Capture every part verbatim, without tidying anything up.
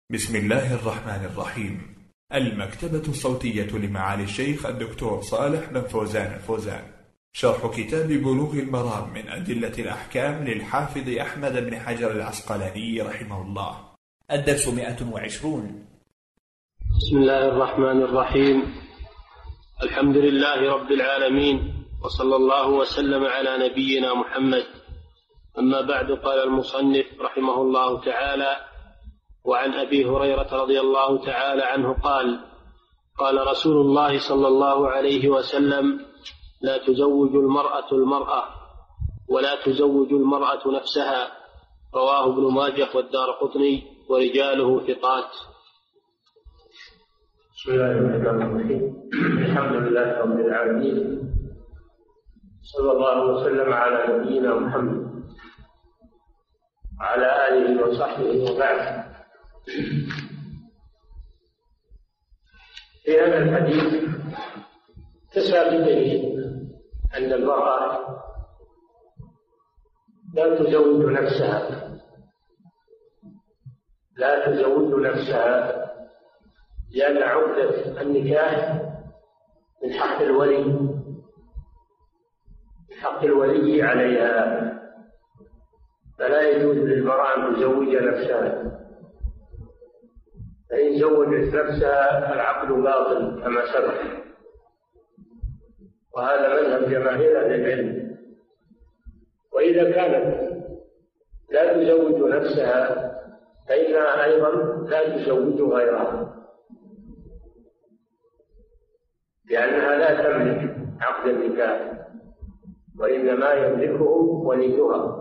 بسم الله الرحمن الرحيم. المكتبة الصوتية لمعالي الشيخ الدكتور صالح بن فوزان الفوزان، شرح كتاب بلوغ المرام من أدلة الأحكام للحافظ أحمد بن حجر العسقلاني رحمه الله. الدرس مئة وعشرون. بسم الله الرحمن الرحيم. الحمد لله رب العالمين، وصلى الله وسلم على نبينا محمد. أما بعد، قال المصنف رحمه الله تعالى: وعن أبي هريرة رضي الله تعالى عنه قال: قال رسول الله صلى الله عليه وسلم: لا تزوج المرأة المرأة ولا تزوج المرأة نفسها. رواه ابن ماجه والدارقطني ورجاله ثقات. بسم الله الرحمن الرحيم. الحمد لله رب العالمين، صلى الله وسلم على نبينا محمد وعلى آله وصحبه وبعد. في هذا الحديث كسى بدليل أن المرأة لا تزوج نفسها لا تزوج نفسها لأن عقدة النكاح من حق الولي من حق الولي عليها، فلا يجوز للمرأة أن تزوج نفسها، فإن زوجت نفسها العقد باطل كما سبق، وهذا مذهب جماهير أهل العلم. وإذا كانت لا تزوج نفسها فإنها أيضا لا تزوج غيرها، لأنها لا تملك عقد النكاح، وإنما يملكه وليها.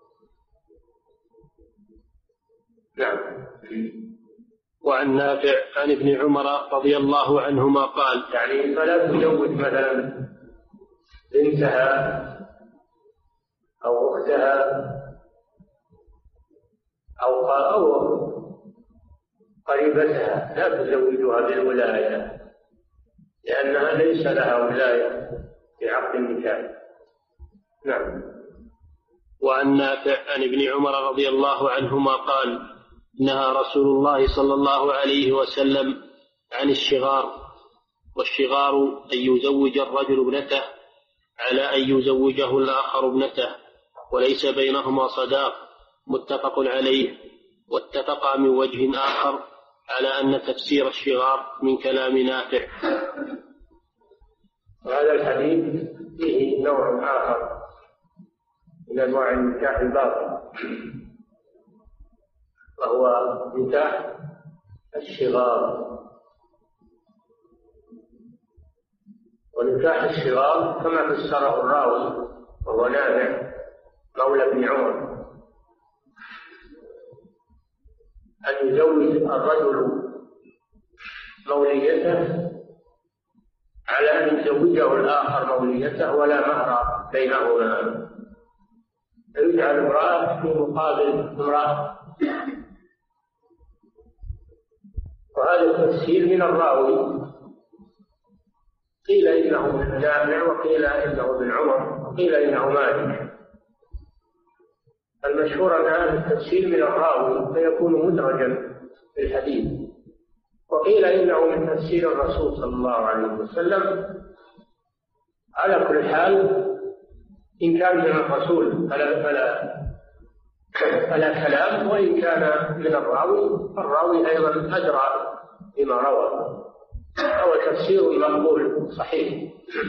نعم. وعن نافع عن ابن عمر رضي الله عنهما قال: يعني فلا تزوج مثلا بنتها أو أختها أو أو قريبتها، لا تزوجها بالولاية، لأنها ليس لها ولاية في عقد النكاح. نعم. وعن نافع عن ابن عمر رضي الله عنهما قال: نهى رسول الله صلى الله عليه وسلم عن الشغار، والشغار أن يزوج الرجل ابنته على أن يزوجه الآخر ابنته وليس بينهما صداق، متفق عليه. واتفق من وجه آخر على أن تفسير الشغار من كلام نافع. وهذا الحديث فيه نوع آخر من أنواع النكاح الباطل، وهو نكاح الشغار. ونكاح الشغار كما فسره الراوي وهو نافع مولى ابن عمر، أن يزوج الرجل موليته على أن يزوجه الآخر موليته ولا مهر بينهما، يجعل امرأة في مقابل امرأة. وهذا التفسير من الراوي، قيل إنه من نافع وقيل إنه من عمر وقيل إنه مالك. المشهور أن هذا التفسير من الراوي فيكون مدرجا في الحديث، وقيل إنه من تفسير الرسول صلى الله عليه وسلم. على كل حال، إن كان من الرسول فلا, فلا, فلا كلام، وإن كان من الراوي فالراوي أيضا أدرى بما روى، هو تفسير مقبول صحيح.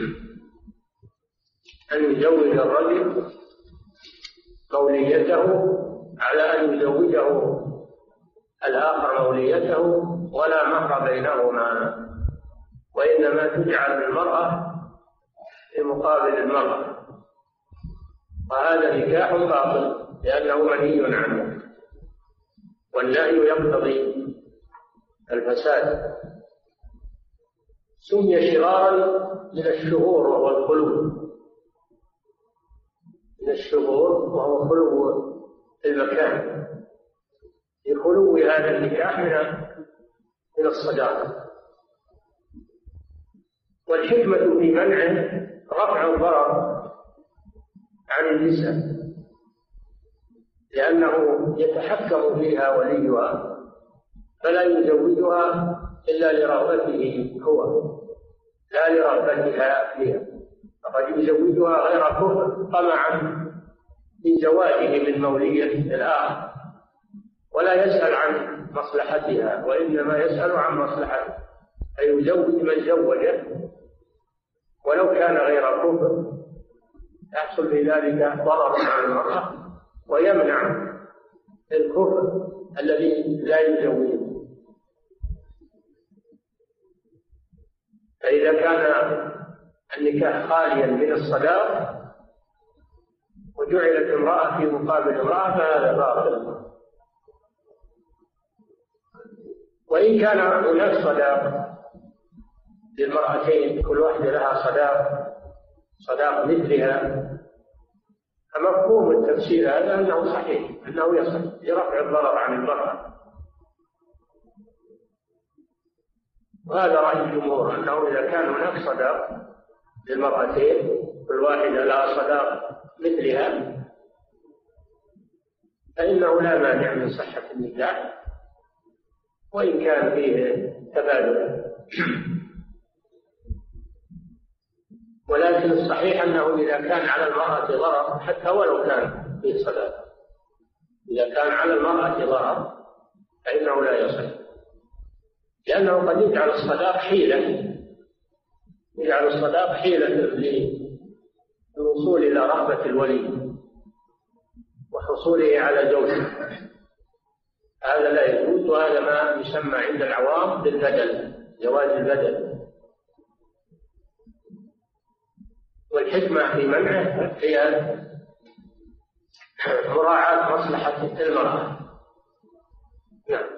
أن يزوج الرجل موليته على أن يزوجه الآخر موليته ولا مهر بينهما، وإنما تجعل المرأة في مقابل المرأة، وهذا نكاح باطل لأنه منهي عنه، والنهي يقتضي الفساد. سمي شغارا من الشهور وهو الخلو، من الشهور وهو خلو المكان، لخلو هذا النكاح من الصداقة. والحكمة في منعه رفع الضرر عن النساء، لأنه يتحكم فيها وليها فلا يزوجها إلا لرغبته هو لا لرغبتها فيها، فقد يزوجها غير كفر طمعا في زواجه من مولية الآخر، ولا يسأل عن مصلحتها وإنما يسأل عن مصلحته، فيزوج من زوجه ولو كان غير كفر، يحصل في ذلك ضرر على المرأة ويمنع الكفر الذي لا يزوجه. فإذا كان النكاح خاليا من الصداق وجعلت امرأة في مقابل امرأة فهذا باطل. وإن كان هناك صداق للمرأتين كل واحدة لها صداق صداق مثلها، فمفهوم التفسير هذا أنه صحيح، أنه يصح لرفع الضرر عن المرأة. وهذا رأي الجمهور أنه إذا كان هناك صداق للمرأتين كل واحدة لها صداق مثلها فإنه لا مانع من صحة النكاح وإن كان فيه تبادل. ولكن الصحيح أنه إذا كان على المرأة ضرر حتى ولو كان فيه صداق، إذا كان على المرأة ضرر فإنه لا يصح، لأنه قد يجعل الصداق حيلة يجعل الصداق حيلة للوصول إلى رغبة الولي وحصوله على زوجه، هذا لا يجوز، وهذا ما يسمى عند العوام بالبدل، جواز البدل. والحكمة في منعه هي مراعاة مصلحة المرأة. نعم.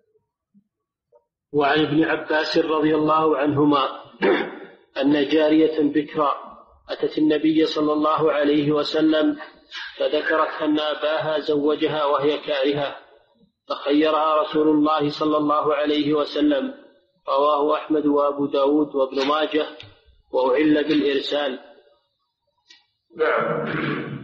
وعن ابن عباس رضي الله عنهما أن جارية بكرا أتت النبي صلى الله عليه وسلم فذكرت أن أباها زوجها وهي كارهة، فخيرها رسول الله صلى الله عليه وسلم. رواه أحمد وأبو داود وابن ماجه وأعل بالإرسال. نعم.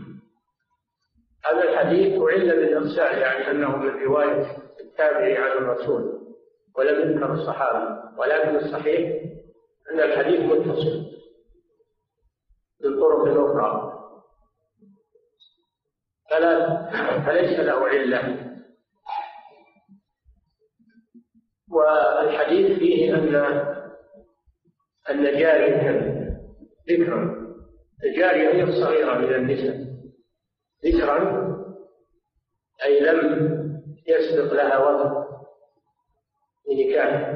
هذا الحديث أعل بالإرسال، يعني أنه من رواية التابعي عن الرسول ولم يذكر الصحابة، ولكن الصحيح أن الحديث متصل بالطرق الأخرى فلا فليس له علة. والحديث فيه أن أن جارية ذكرا، الجارية هي الصغيرة من النساء، ذكرا أي لم يسبق لها وقت لنكاح،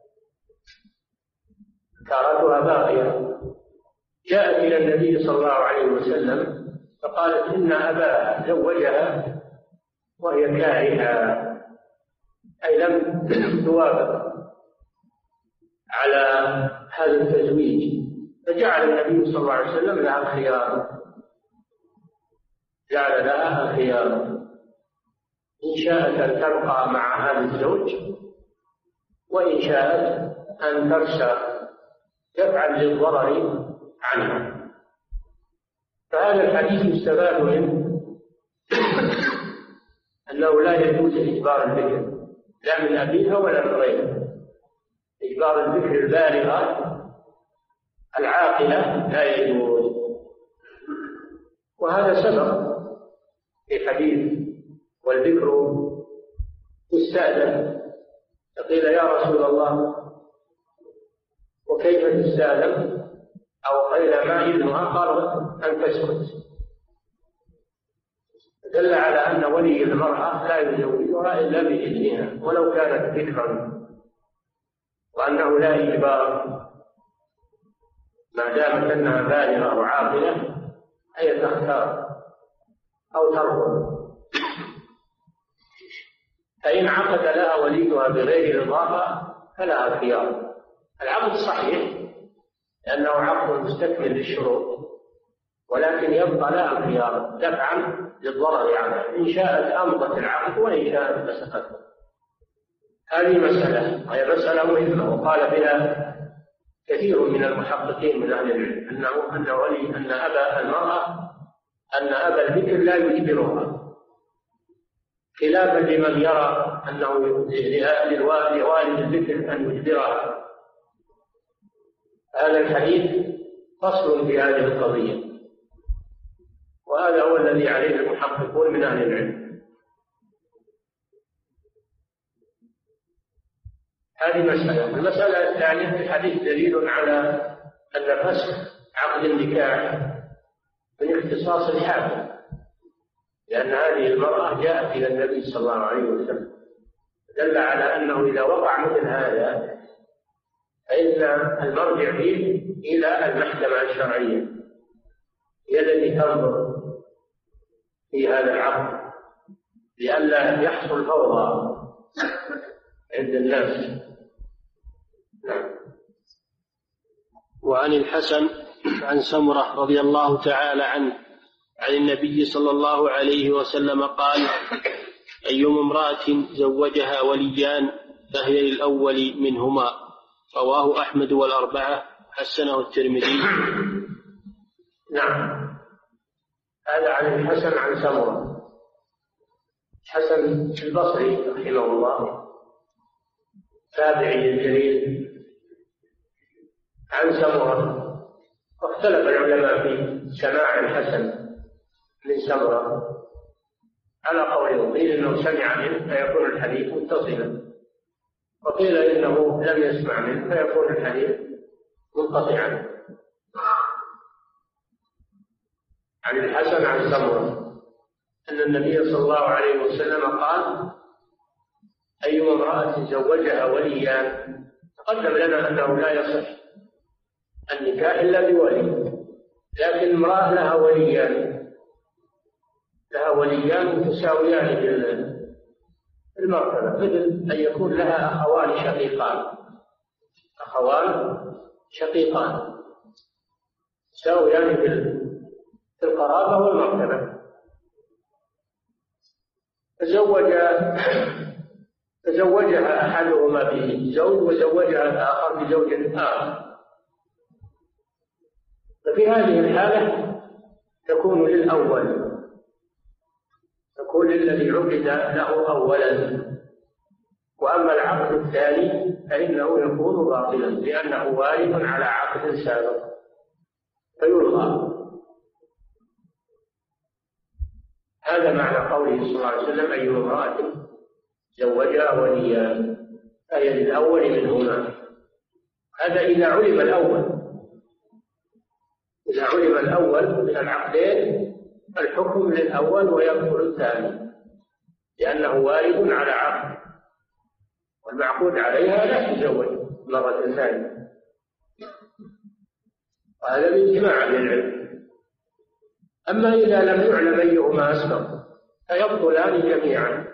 كارتها باقية، جاءت إلى النبي صلى الله عليه وسلم فقالت إن أباها زوجها وهي كارهة، أي لم توافق على هذا التزويج، فجعل النبي صلى الله عليه وسلم لها الخيار، جعل لها الخيار إن شاءت أن تبقى مع هذا الزوج وإن شاءت أن ترسى دفعا للضرر عنها. فهذا الحديث يستفاد منه أنه لا يجوز إجبار البكر لا من أبيها ولا من غيرها، إجبار البكر البالغة العاقلة لا يجوز. وهذا سبق في حديث والبكر تستأذن، فقيل يا رسول الله وكيف تستأذن أو قيل ما إذنها؟ قال أن تسكت، دل على أن ولي المرأة لا يزوجها إلا بإذنها ولو كانت ذكرا، وأنه لا إجبار ما دامت أنها بالغة وعاقلة أي تختار أو ترفض. فإن عقد لها وليها بغير إضافة فلها خيار. العقد صحيح لأنه عقد مستكمل للشروط، ولكن يبقى لها الخيار دفعا للضرر عنها، إن شاءت أمضت العقد وإن شاءت فسخته. هذه مسألة وهي مسألة مهمة، وقال بها كثير من المحققين من أهل العلم أنه أن ولي أن أبا المرأة أن أبا البكر لا يجبرها، خلافا لمن يرى أنه لوالد الذكر أن يجبرها. هذا الحديث فصل في هذه القضية، وهذا هو الذي عليه المحققون من أهل العلم. هذه مسألة. المسألة الثانية في الحديث دليل على أن فسخ عقد النكاح من اختصاص الحاكم، لأن هذه المرأة جاءت إلى النبي صلى الله عليه وسلم، دل على أنه إذا وقع مثل هذا فإن المرجع فيه إلى المحكمة الشرعية، هي التي تنظر في هذا العقد لئلا يحصل فوضى عند الناس. نعم. وعن الحسن عن سمرة رضي الله تعالى عنه عن النبي صلى الله عليه وسلم قال: أيما امرأة زوجها وليان فهي للأول منهما. رواه أحمد والأربعة، حسنه الترمذي. نعم. هذا عن الحسن عن سمرة، حسن البصري رحمه الله تابعي الجليل، عن سمرة. واختلف العلماء في سماع الحسن من سمرة على قولين، قيل انه سمع منه فيكون الحديث متصلا، وقيل انه لم يسمع منه فيكون الحديث منقطعا. عن الحسن عن سمرة ان النبي صلى الله عليه وسلم قال: ايما امرأة زوجها وليان. تقدم لنا انه لا يصح النكاح الا بولي، لكن امرأة لها وليان لها وليان متساويان بالمرتبة، مثل أن يكون لها أخوان شقيقان أخوان شقيقان تساويان في القرابة والمرتبة. تزوج تزوجها أحدهما بزوج وزوجها الآخر بزوج آخر، ففي هذه الحالة تكون للأول تكون للذي عقد له أولا، وأما العقد الثاني فإنه يكون باطلا لأنه وارد على عقد سابق فيلغى. هذا معنى قوله صلى الله عليه وسلم: أي امرأة زوجها وليا فهي للأول منهما. هذا إذا علم الأول إذا علم الأول من العقدين الحكم للأول ويبطل الثاني، لأنه وارد على عقد، والمعقود عليها لا تزوج مرة ثانية، وهذا من إجماع أهل العلم. أما إذا لم يعلم أيهما أسبق فيبطلان جميعا.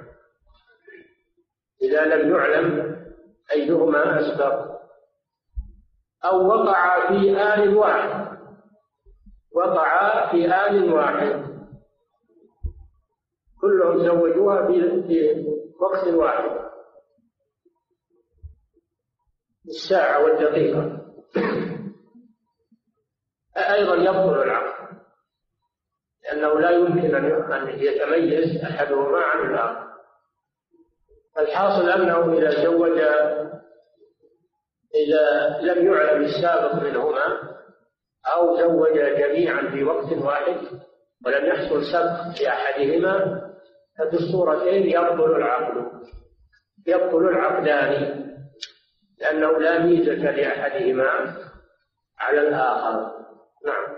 إذا لم يعلم أيهما أسبق أو وقع في آن واحد وقع في آن واحد كلهم زوجوها في وقت واحد، الساعة والدقيقة، أيضا يبطل العقد، لأنه لا يمكن أن يتميز أحدهما عن الآخر. الحاصل أنه إذا زوج إذا لم يعلم السابق منهما أو زوج جميعا في وقت واحد ولم يحصل سبق في أحدهما، ففي الصورتين يبطل العقد يبطل العقدان، لأنه لا ميزة لأحدهما على الآخر. نعم.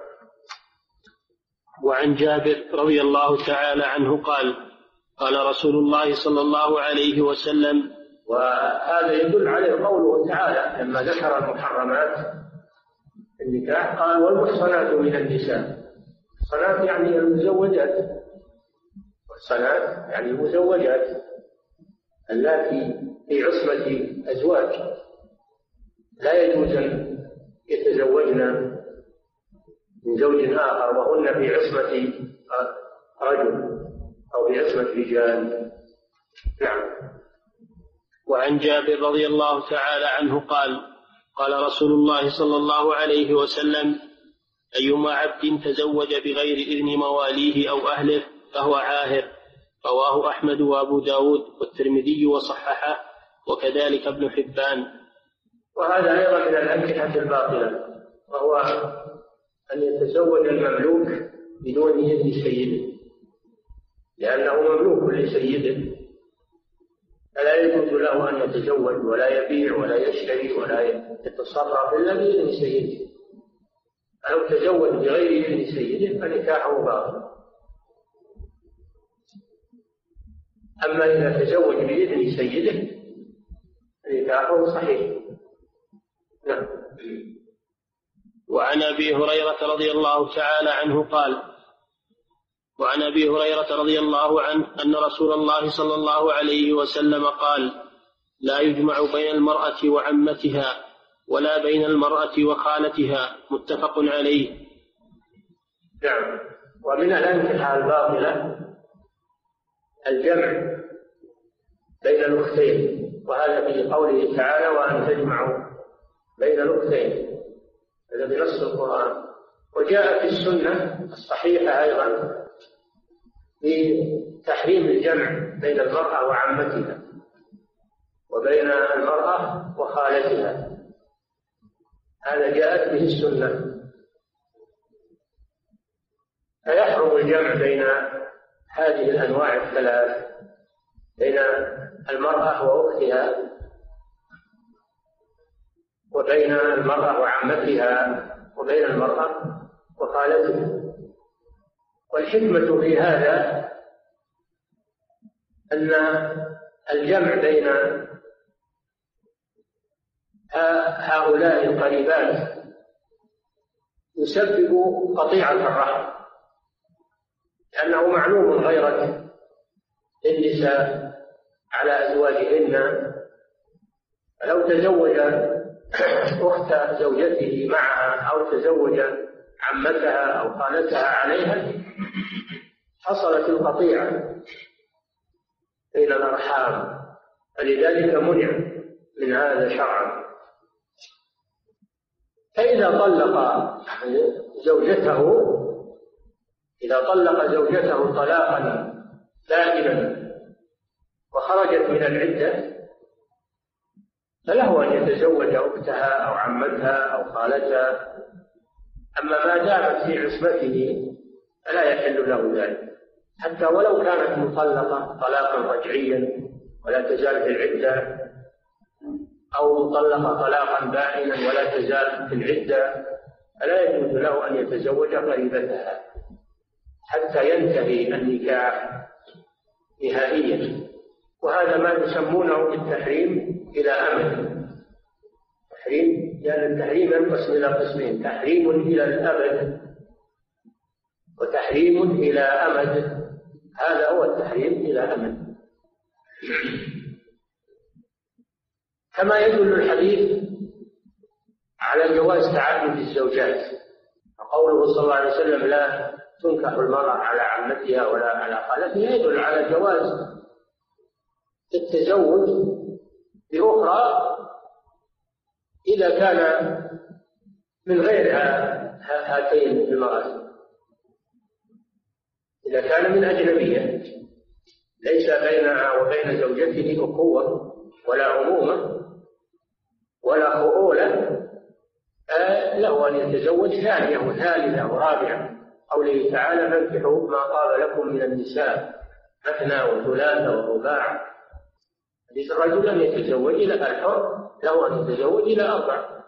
وعن جابر رضي الله تعالى عنه قال: قال رسول الله صلى الله عليه وسلم. وهذا يدل عليه قوله تعالى لما ذكر المحرمات النكاح قال: والمحصنات من النساء. المحصنات يعني المزوجات، المحصنات يعني المزوجات اللاتي في عصمة أزواج لا يجوز أن يتزوجن من زوج آخر وهن في عصمة رجل أو في عصمة رجال. نعم. وعن جابر رضي الله تعالى عنه قال: قال رسول الله صلى الله عليه وسلم: أيما عبد تزوج بغير إذن مواليه أو أهله فهو عاهر، رواه أحمد وأبو داود والترمذي وصححه وكذلك ابن حبان. وهذا أيضا من الأنكحة الباطلة، وهو أن يتزوج المملوك بدون إذن سيده، لأنه مملوك لسيده، فلا يجوز له أن يتزوج ولا يبيع ولا يشتري ولا يتصرف إلا بإذن سيده. لو تزوج بغير إذن سيده فنكاحه باطل. أما إذا تزوج بإذن سيده نكاحه صحيح. نعم. وعن أبي هريرة رضي الله تعالى عنه قال: وعن أبي هريرة رضي الله عنه أن رسول الله صلى الله عليه وسلم قال: لا يجمع بين المرأة وعمتها ولا بين المرأة وخالتها. متفق عليه. نعم. ومن الأنكحة الباطلة الجمع بين الأختين، وهذا في قوله تعالى: وأن تجمعوا بين الأختين، هذا بنص القرآن. وجاء في السنة الصحيحة أيضا بتحريم الجمع بين المرأة وعمتها وبين المرأة وخالتها، هذا جاءت به السنة. فيحرم الجمع بين هذه الأنواع الثلاث، بين المرأة وأختها وبين المرأة وعمتها وبين المرأة وخالتها. والحكمة في هذا أن الجمع بين هؤلاء القريبات يسبب قطيعة الرحم، لأنه معلوم غيرة النساء على أزواجهن، فلو تزوج أخت زوجته معها أو تزوج عمتها أو خالتها عليها حصلت القطيعة بين الأرحام، فلذلك منع من هذا شرعا. فإذا طلق زوجته إذا طلق زوجته طلاقا دائما وخرجت من العدة فله أن يتزوج أختها أو عمتها أو خالتها، أما ما دامت في عصمته فلا يحل له ذلك، حتى ولو كانت مطلقة طلاقا رجعيا ولا تزال في العدة، أو مطلقة طلاقا بائنا ولا تزال في العدة، فلا يجوز له أن يتزوج قريبتها حتى ينتهي النكاح نهائيا. وهذا ما يسمونه بالتحريم إلى أمد. تحريم لأن التحريم ينقسم إلى قسمين: تحريم إلى الأبد وتحريم إلى أمد. هذا هو التحريم إلى أمد. كما يدل الحديث على جواز تعدد الزوجات، وقوله صلى الله عليه وسلم: لا تنكح المرأة على عمتها ولا على خالتها، يدل على جواز التزوج بأخرى إذا كان من غير هاتين المرأة، إذا كان من أجنبية ليس بينها وبين زوجته أخوة ولا عمومة ولا خؤولة، له أن يتزوج ثانية وثالثة ورابعة. قوله تعالى: فانكحوا ما طاب لكم من النساء مثنى وثلاث ورباع. ليس الرجل أن يتزوج إلى الحر، له أن يتزوج إلى أربع.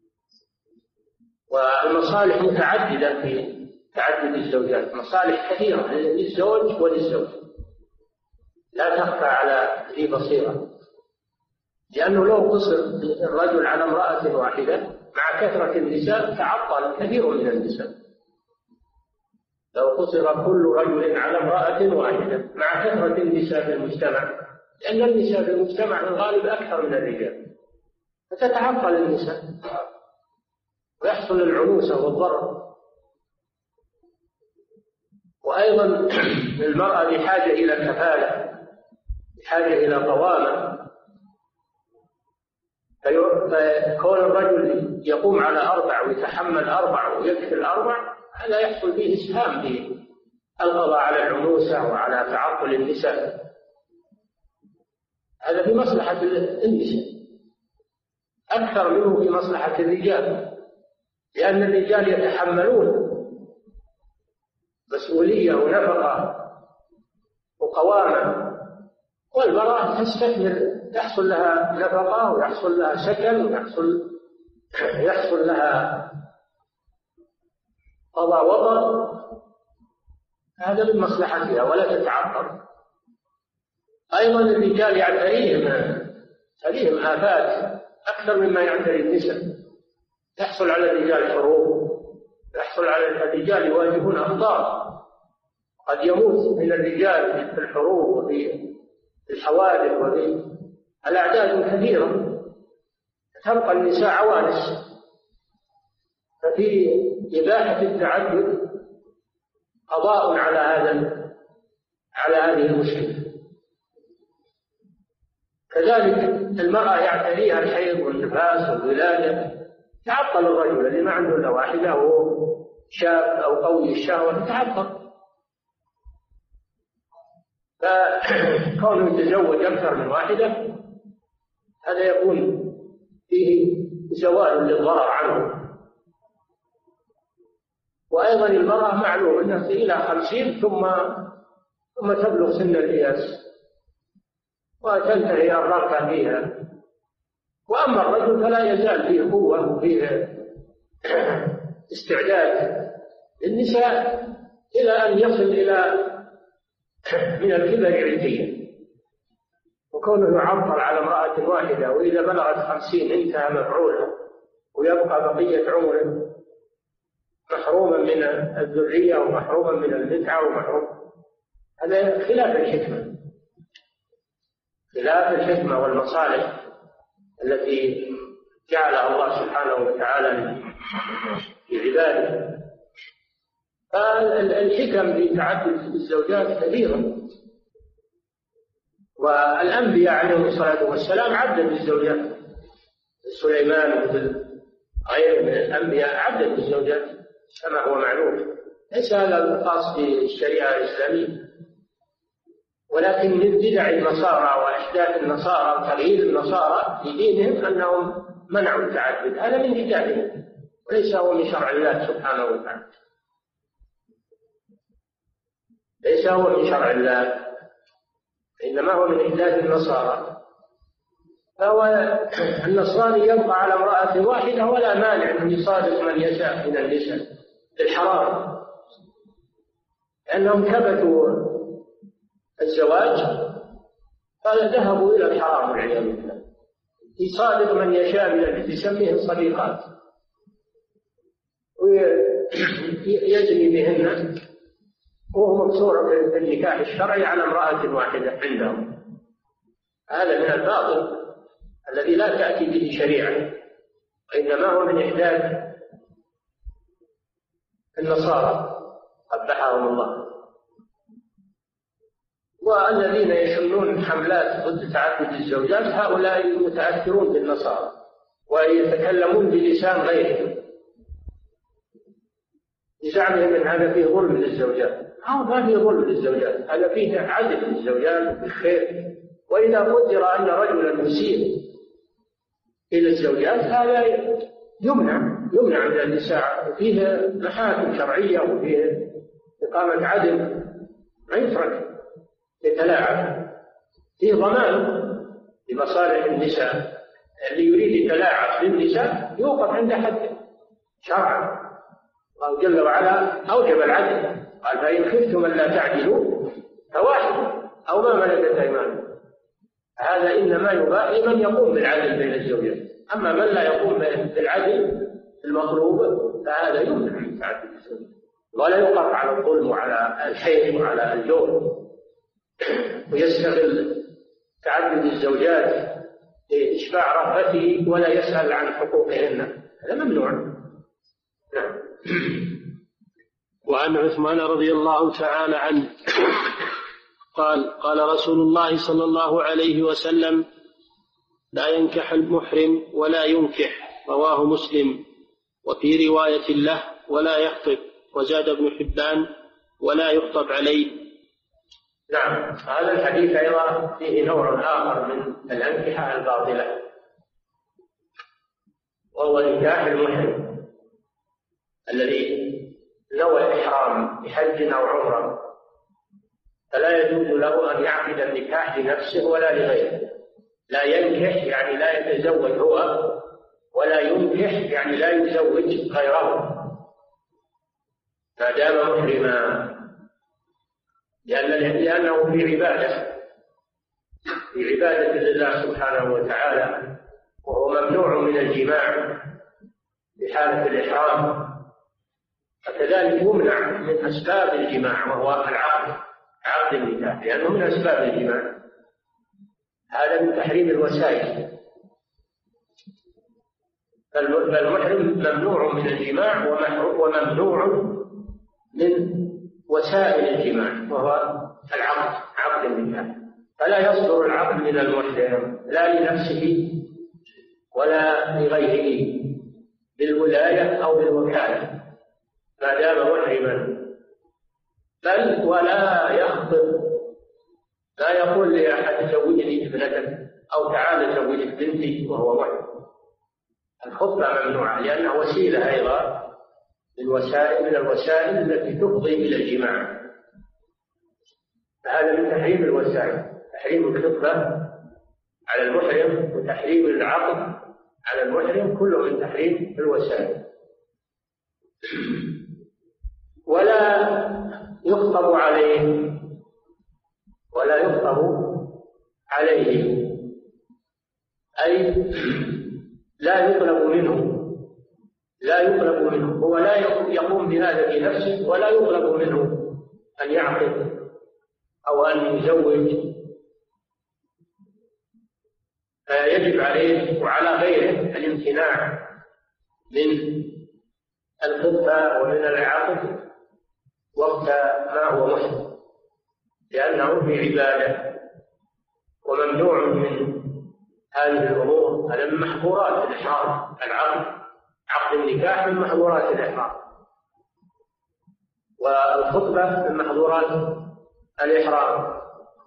والمصالح متعددة في تعدد الزوجات، مصالح كثيرة للزوج وللزوج لا تخفى على ذي بصيرة، لأنه لو قصر الرجل على امرأة واحدة مع كثرة النساء تعطل كثير من النساء. لو قصر كل رجل على امرأة واحدة مع كثرة النساء في المجتمع، لأن النساء في المجتمع في الغالب أكثر من الرجال، فتتعطل النساء ويحصل العنوسة والضرر. وأيضا المرأة بحاجة إلى كفالة، بحاجة إلى قوامة، فكون الرجل يقوم على أربع ويتحمل أربع ويكفي الأربع هذا يحصل فيه إسهام في القضاء على العنوسة وعلى تعطل النساء، هذا في مصلحة النساء أكثر منه في مصلحة الرجال، لأن الرجال يتحملون مسؤولية ونفقة وقوامة، والمرأة تستثمر، يحصل لها نفقة ويحصل لها سكن ويحصل يحصل لها قضاء وطن، هذا من مصلحتها ولا تتعطل. أيضا الرجال يعتريهم يعتريهم آفات أكثر مما يعتري النساء، يحصل على الرجال حروب، يحصل على الرجال يواجهون أخطار، قد يموت من الرجال في الحروب وفي الحوادث وفي الأعداد كثيرة، تبقى النساء عوانس. ففي إباحة التعدد قضاء على هذا على هذه المشكلة. كذلك المرأة يعتريها الحيض والنفاس والولادة، تعطل الرجل اللي ما عنده إلا واحدة وهو شاب أو قوي الشهوة تعطل، فكونه يتزوج أكثر من واحدة هذا يكون فيه زوال للضرر عنه. وأيضا المرأة معلوم أنها إلى خمسين ثم ثم تبلغ سن الإياس وتنتهي الرغبة فيها. وأما الرجل فلا يزال فيه قوة وفيه استعداد للنساء إلى أن يصل إلى من الكبر عتيا، وكونه يعطل على امرأة واحدة وإذا بلغت خمسين انتهى مفعوله ويبقى بقية عمره محروما من الذرية ومحروما من المتعة ومحروم، هذا خلاف الحكمة، خلاف الحكمة والمصالح التي جعلها الله سبحانه وتعالى لعباده. فالحكم في تعدد الزوجات كثيرة، والأنبياء عليهم الصلاة والسلام عددوا الزوجات، سليمان وغيره من الأنبياء عددوا الزوجات كما هو معلوم، ليس هذا خاص بالشريعة الإسلامية، ولكن من بدع النصارى وإحداث النصارى وتغيير النصارى في دينهم أنهم منعوا التعدد، هذا من إحداثهم وليس هو من شرع الله سبحانه وتعالى، ليس هو من شرع الله، إنما هو من إحداث النصارى. فهو النصراني يبقى على امرأة واحدة ولا مانع أن يصادق من يشاء من النساء الحرام، لأنهم كبتوا الزواج فذهبوا إلى الحرام والعياذ بالله. يصادق من يشاء من النساء يسميهم صديقات ويجني بهن وهو مقصور في النكاح الشرعي على امرأة واحدة عندهم. هذا من الباطل الذي لا تأتي به شريعة، وإنما هو من إحداث النصارى قبحهم الله. والذين يشنون حملات ضد تعدد الزوجات هؤلاء متأثرون بالنصارى ويتكلمون بلسان غيرهم بزعمهم أن هذا فيه ظلم للزوجات. أو ما فيه ظلم للزوجات، هذا فيه عدل للزوجات بالخير. وإذا قدر أن رجلا يسيء إلى الزوجات هذا يمنع يمنع من النساء، وفيه محاكم شرعية وفيه إقامة عدل، ما يترك يتلاعب، فيه ضمان لمصالح النساء. اللي يريد يتلاعب بالنساء يوقف عند حد شرعا. الله جل وعلا أوجب العدل، قال فإن خفتم ألا تعدلوا فواحد أو ما ملكت أيمانكم. هذا إنما يباح لمن يقوم بالعدل بين الزوجين، أما من لا يقوم بالعدل المطلوب فهذا يمنع من تعدد الزوجين، ولا يوقف على الظلم وعلى الحيل وعلى الجور ويستغل تعدد الزوجات لإشباع رغبته ولا يسأل عن حقوقهن، هذا ممنوع. نعم. وعن عثمان رضي الله تعالى عنه قال قال رسول الله صلى الله عليه وسلم: لا ينكح المحرم ولا ينكح، رواه مسلم. وفي رواية له: ولا يخطب. وزاد ابن حبان: ولا يخطب عليه. نعم، هذا الحديث أيضا فيه نوع آخر من الأنكحة الباطلة، وهو نكاح المحرم الذي نوى الإحرام بحج أو عمرة، فلا يجوز له أن يعقد النكاح لنفسه ولا لغيره. لا ينكح يعني لا يتزوج هو، ولا ينكح يعني لا يزوج غيره ما دام محرما، لأن لأنه في عبادة في عبادة لله سبحانه وتعالى، وهو ممنوع من الجماع في حالة الإحرام، فكذلك يمنع من أسباب الجماع وهو العقد، عقد النكاح، لأنه من أسباب الجماع. هذا من تحريم الوسائل، فالمحرم ممنوع من الجماع وممنوع من وسائل الجماع وهو العقد، عقد النكاح. فلا يصدر العقد من المحرم لا لنفسه ولا لغيره بالولاية أو بالوكالة ما دام محرما، بل ولا يخطب، لا يقول لأحد زوجني ابنتك أو تعال زوجك بنتي وهو محرم. الخطبة ممنوعة لأنها وسيلة أيضا من الوسائل من الوسائل التي تفضي إلى الجماع، فهذا من تحريم الوسائل، تحريم الخطبة على المحرم وتحريم العقد على المحرم كله من تحريم الوسائل. ولا يخطب عليه ولا يخطب عليه أي لا يطلب منه لا يطلب منه هو لا يقوم بهذا في نفسه، ولا يطلب منه أن يعقد أو أن يزوج، فيجب عليه وعلى غيره الامتناع من الخطبة ومن العقد وقت ما هو محرم، لأنه في عبادة وممنوع من هذه الأمور. هذا من محظورات الإحرام، العقد عقد النكاح من محظورات الإحرام، والخطبة من محظورات الإحرام،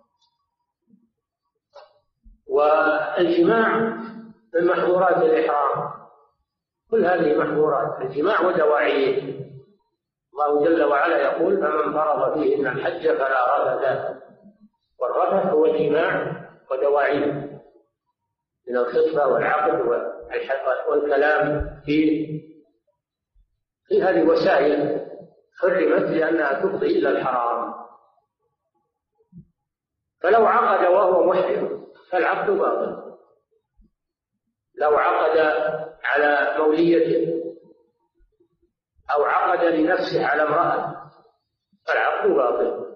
والجماع من محظورات الإحرام. كل هذه محظورات الجماع ودواعيه. الله جل وعلا يقول: فمن فرض فيهن الحج فلا رفث، والرفث هو الجماع ودواعيه من الخطبة والعقد والكلام في في هذه وسائل حرمت لأنها تفضي إلى الحرام. فلو عقد وهو محرم فالعقد باطل. لو عقد على موليته أو عقد لنفسه على امرأة فالعقد باطل.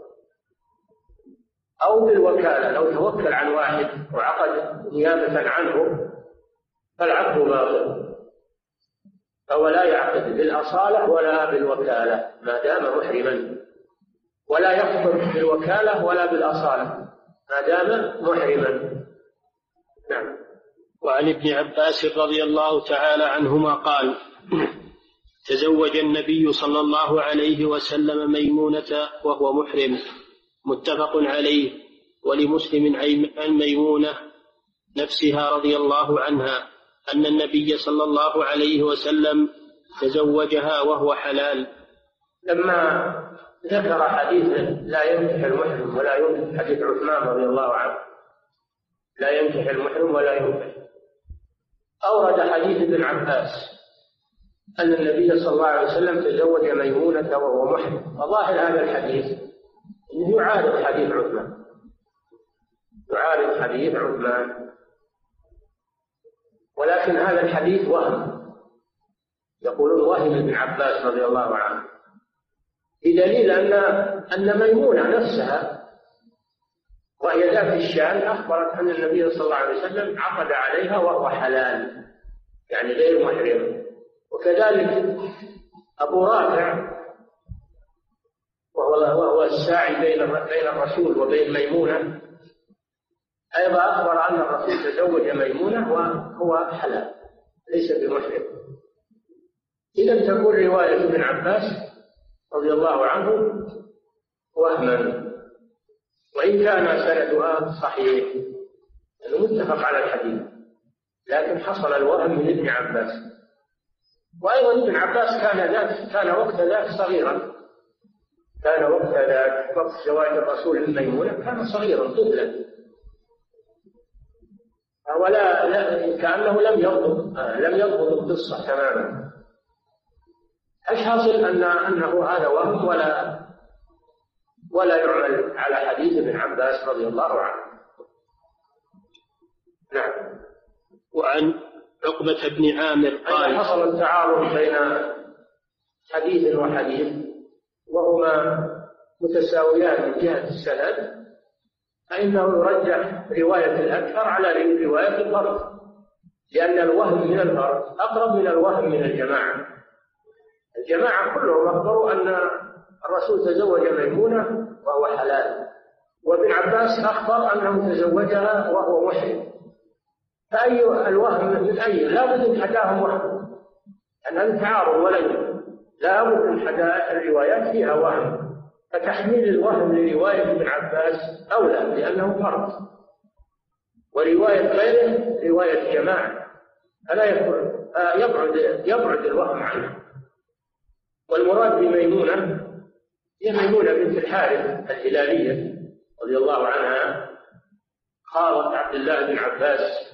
أو بالوكالة، لو توكل عن واحد وعقد نيابة عنه فالعقد باطل. فهو لا يعقد بالأصالة ولا بالوكالة ما دام محرما، ولا يخطب بالوكالة ولا بالأصالة ما دام محرما. نعم. وعن ابن عباس رضي الله تعالى عنهما قال: تزوج النبي صلى الله عليه وسلم ميمونة وهو محرم، متفق عليه. ولمسلم عن ميمونة نفسها رضي الله عنها أن النبي صلى الله عليه وسلم تزوجها وهو حلال. لما ذكر حديث لا ينكح المحرم ولا ينكح، حديث عثمان رضي الله عنه لا ينكح المحرم ولا ينكح، أورد حديث ابن عباس أن النبي صلى الله عليه وسلم تزوج ميمونة وهو محرم. وظاهر هذا الحديث أنه يعارض حديث عثمان، يعارض حديث عثمان، ولكن هذا الحديث وهم، يقولون وهم ابن عباس رضي الله عنه، بدليل أن أن ميمونة نفسها وهي ذات الشأن أخبرت أن النبي صلى الله عليه وسلم عقد عليها وهو حلال، يعني غير محرم. وكذلك أبو رافع وهو الساعي بين بين الرسول وبين ميمونة أيضا أخبر أن الرسول تزوج ميمونة وهو حلال ليس بمحرم. إذا تكون رواية ابن عباس رضي الله عنه وهما، وإن كان سندها صحيح أنه متفق على الحديث، لكن حصل الوهم من ابن عباس. وأيضا ابن عباس كان ذاك كان وقت ذاك صغيرا، كان وقت ذاك وقت زواج الرسول من ميمونة كان صغيرا طفلا، ولا لا كأنه لم يضبط لم يضبط القصة تماما. الحاصل أن أنه هذا وهم ولا ولا يعمل على حديث ابن عباس رضي الله عنه. نعم. وعن عقبة بن عامر قال: حصل التعارض بين حديث وحديث وهما متساويان من جهة السند، فإنه يرجح رواية الأكثر على رواية الفرد، لأن الوهم من الفرد أقرب من الوهم من الجماعة. الجماعة كلهم أخبروا أن الرسول تزوج ميمونة وهو حلال، وابن عباس أخبر أنه تزوجها وهو محرم، فأي الوهم من أي؟ لا بد أن حداهم وهم، أن هذا تعارض ولا لا بد أن حدا الروايات فيها وهم، فتحميل الوهم لرواية ابن عباس أولى لأنه فرد، ورواية غيره رواية جماعة، فلا يكون يبعد يبعد الوهم عنه. والمراد بميمونة هي ميمونة بنت الحارث الهلالية رضي الله عنها، خالة عبد الله بن عباس،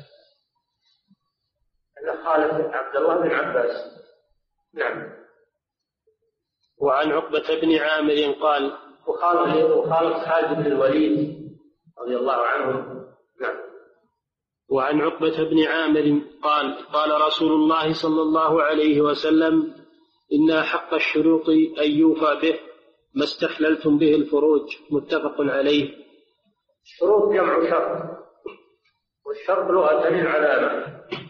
أن خالة عبد الله بن عباس. نعم. وعن عقبة بن عامر قال: وخالة خالد بن الوليد رضي الله عنه. نعم. وعن عقبة بن عامر قال: قال رسول الله صلى الله عليه وسلم: إن حق الشروط أن يوفى به ما استحللتم به الفروج. متفق عليه. شروط جمع شرط، والشرط لغة العلامة،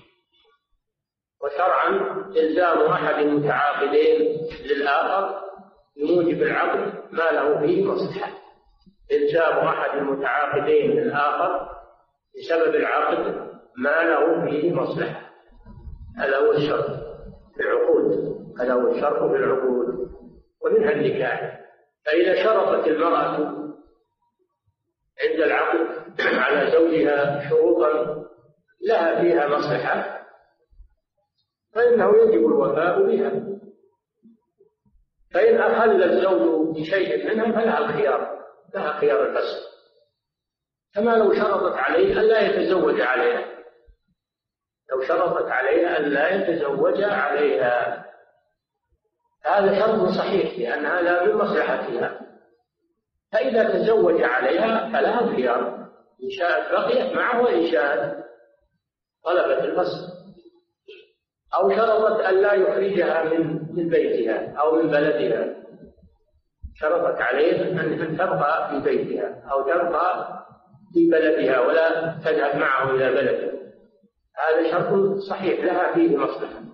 وشرعا إلزام أحد المتعاقدين للآخر بموجب العقد ما له فيه مصلحة. إلزام أحد المتعاقدين للآخر بسبب العقد ما له فيه مصلحة، هذا هو الشرط في العقود، هذا هو الشرط في العقود، ومنها النكاح. فإذا شرطت المرأة عند العقد على زوجها شروطا لها فيها مصلحة فإنه يجب الوفاء بها، فإن أخل الزوج بشيء منها فلها الخيار، لها خيار الفسخ، كما لو شرطت عليه أن لا يتزوج عليها، لو شرطت عليها أن لا يتزوج عليها، هذا شرط صحيح لأن هذا من مصلحتها، فإذا تزوج عليها فلها الخيار، إن شاءت بقيت معه وإن شاءت طلبت الفسخ. أو شرطت أن لا يخرجها من بيتها أو من بلدها، شرطت عليه أن تبقى في بيتها أو تبقى في بلدها ولا تذهب معه إلى بلده، هذا شرط صحيح لها فيه مصلحة.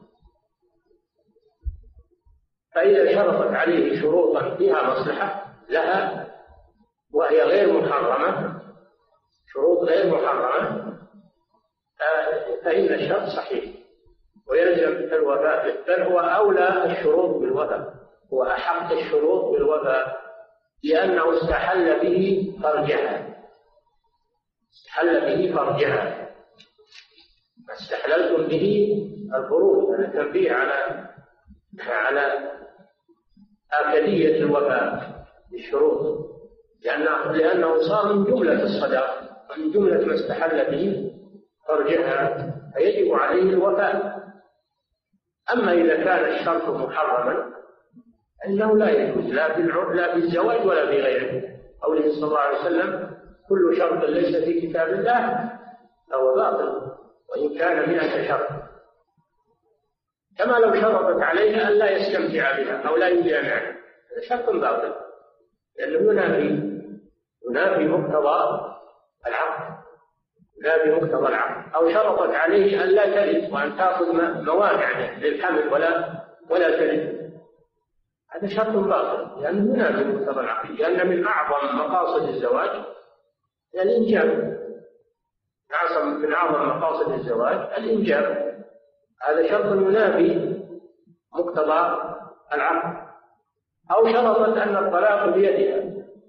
فإذا شرطت عليه شروطا فيها مصلحة لها وهي غير محرمة، شروط غير محرمة، فإن الشرط صحيح ويلزم الوفاء به، بل هو أولى الشروط بالوفاء، هو أحق الشروط بالوفاء، لأنه استحل به فرجها، استحل به فرجها، ما استحللتم به الفروج. هذا تنبيه على على آكدية الوفاء بالشروط، لأنه لأنه صار من جملة الصداق ومن جملة ما استحل به فرجها، فيجب عليه الوفاء. أما إذا كان الشرط محرما أنه لا يجوز لا لا بالزواج ولا بغيره، قوله صلى الله عليه وسلم: كل شرط ليس في كتاب الله فهو باطل وإن كان مئة شرط. كما لو شرطت عليه أن لا يستمتع بها أو لا يجامعها، هذا شرط باطل لأنه ينافي ينافي مقتضى العقد، ينافي مقتضى العقد. أو شرطت عليه أن لا تلد وأن تأخذ موانع للحمل ولا ولا تلد، هذا شرط باطل لأنه ينافي مقتضى العقد، لأن من أعظم مقاصد الزواج الإنجاب، من أعظم مقاصد الزواج الإنجاب، هذا شرط ينافي مقتضى العقد. أو شرطت أن الطلاق بيدها،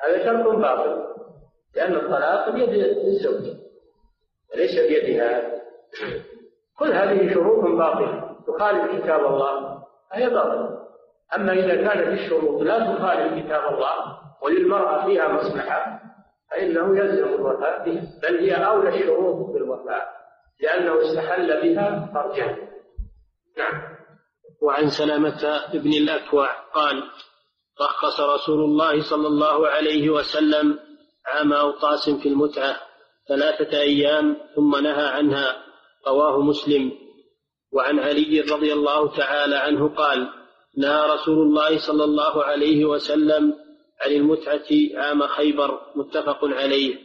هذا شرط باطل، لأن الطلاق بيد الزوج وليس بيدها. كل هذه شروط باطلة تخالف كتاب الله، هي باطلة. أما إذا كانت الشروط لا تخالف كتاب الله وللمرأة فيها مصلحة فإنه يلزم الوفاء بها، بل هي أولى الشروط بالوفاء لأنه استحل بها فرجها. نعم. وعن سلمة بن الأكوع قال: رخص رسول الله صلى الله عليه وسلم عام أوطاس في المتعة ثلاثة أيام ثم نهى عنها، رواه مسلم. وعن علي رضي الله تعالى عنه قال: نهى رسول الله صلى الله عليه وسلم عن المتعة عام خيبر، متفق عليه.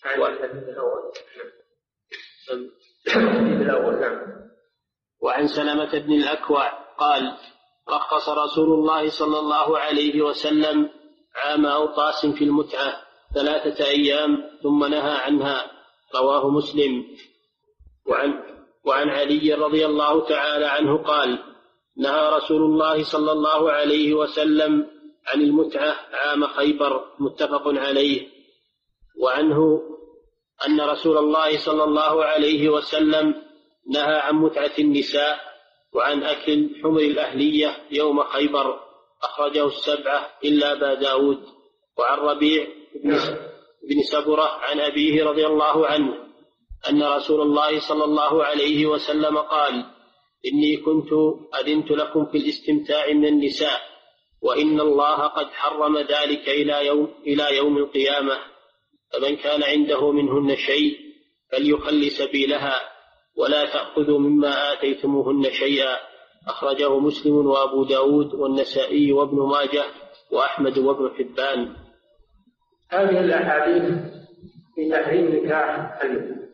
وعن سلمة بن الأكوع قال: رخص رسول الله صلى الله عليه وسلم عام أوطاس في المتعة ثلاثة أيام ثم نهى عنها، رواه مسلم. وعن, وعن علي رضي الله تعالى عنه قال: نهى رسول الله صلى الله عليه وسلم عن المتعة عام خيبر، متفق عليه. وعنه أن رسول الله صلى الله عليه وسلم نهى عن متعة النساء وعن أكل الحمر الأهلية يوم خيبر، أخرجه السبعة إلا أبا داود. وعن ربيع بن سبرة عن أبيه رضي الله عنه أن رسول الله صلى الله عليه وسلم قال: إني كنت أذنت لكم في الاستمتاع من النساء، وإن الله قد حرم ذلك إلى يوم, إلى يوم القيامة، فمن كان عنده منهن شيء فليخل سبيلها ولا تأخذوا مما آتيتموهن شيئا، أخرجه مسلم وأبو داود والنسائي وابن ماجه وأحمد وابن حبان. هذه الأحاديث في تحريم نكاح المتعة،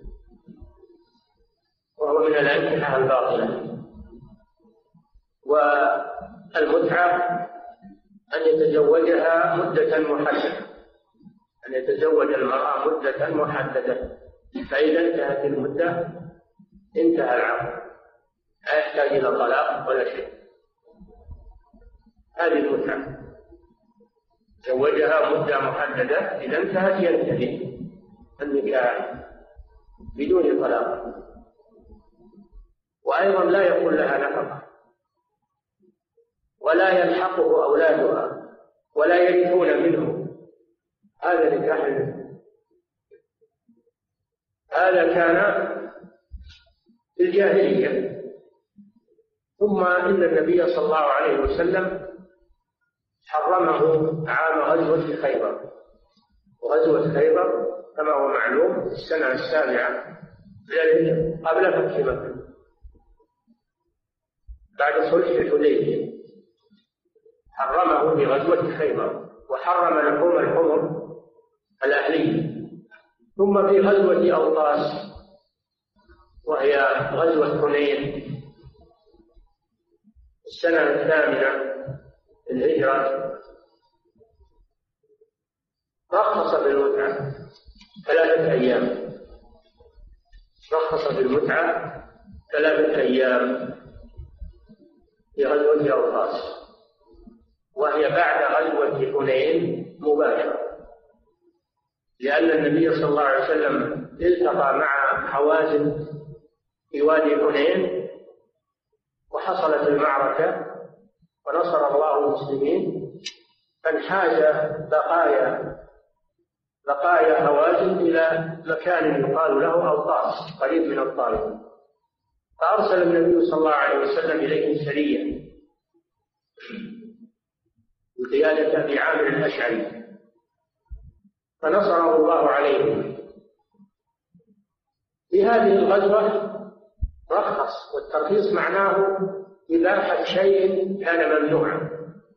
وهو من الأنكحة الباطلة. والمتعة أن يتزوجها مدة محددة، أن يتزوج المرأة مدة محددة، فإذا انتهت المدة انتهى العقد، لا يحتاج إلى طلاق ولا شيء. هذه المتعة، زوجها مدة محددة، إذا انتهت ينتهي النكاح بدون طلاق. وأيضا لا يكون لها نفقة، ولا يلحقه أولادها ولا يرثون منه. هذا نكاح المتعة. هذا كان في الجاهلية. ثم إن النبي صلى الله عليه وسلم حرمه عام غزوة خيبر، وغزوة خيبر كما هو معلوم في السنة السابعة قبل فتح مكة، بعد صلح الحديبية حرمه في غزوة خيبر، وحرم لحوم الحمر الأهلية. ثم في غزوة أوطاس وهي غزوة حنين السنة الثامنة الهجرة رخص بالمتعة ثلاثة أيام، رخص بالمتعة ثلاثة أيام في غزوة أوطاس، وهي بعد غزوة حنين مباشرة، لأن النبي صلى الله عليه وسلم التقى مع حوازن في وادي حنين وحصلت المعركة ونصر الله المسلمين، فانحاز بقايا بقايا هوازن إلى مكان يقال له أوطاس قريب من الطائف، فأرسل النبي صلى الله عليه وسلم إليهم سرية بقيادة أبي عامر الأشعري، فنصره الله عليهم. في هذه الغزوة رخص، والترخيص معناه إباحة شيء كان ممنوعا،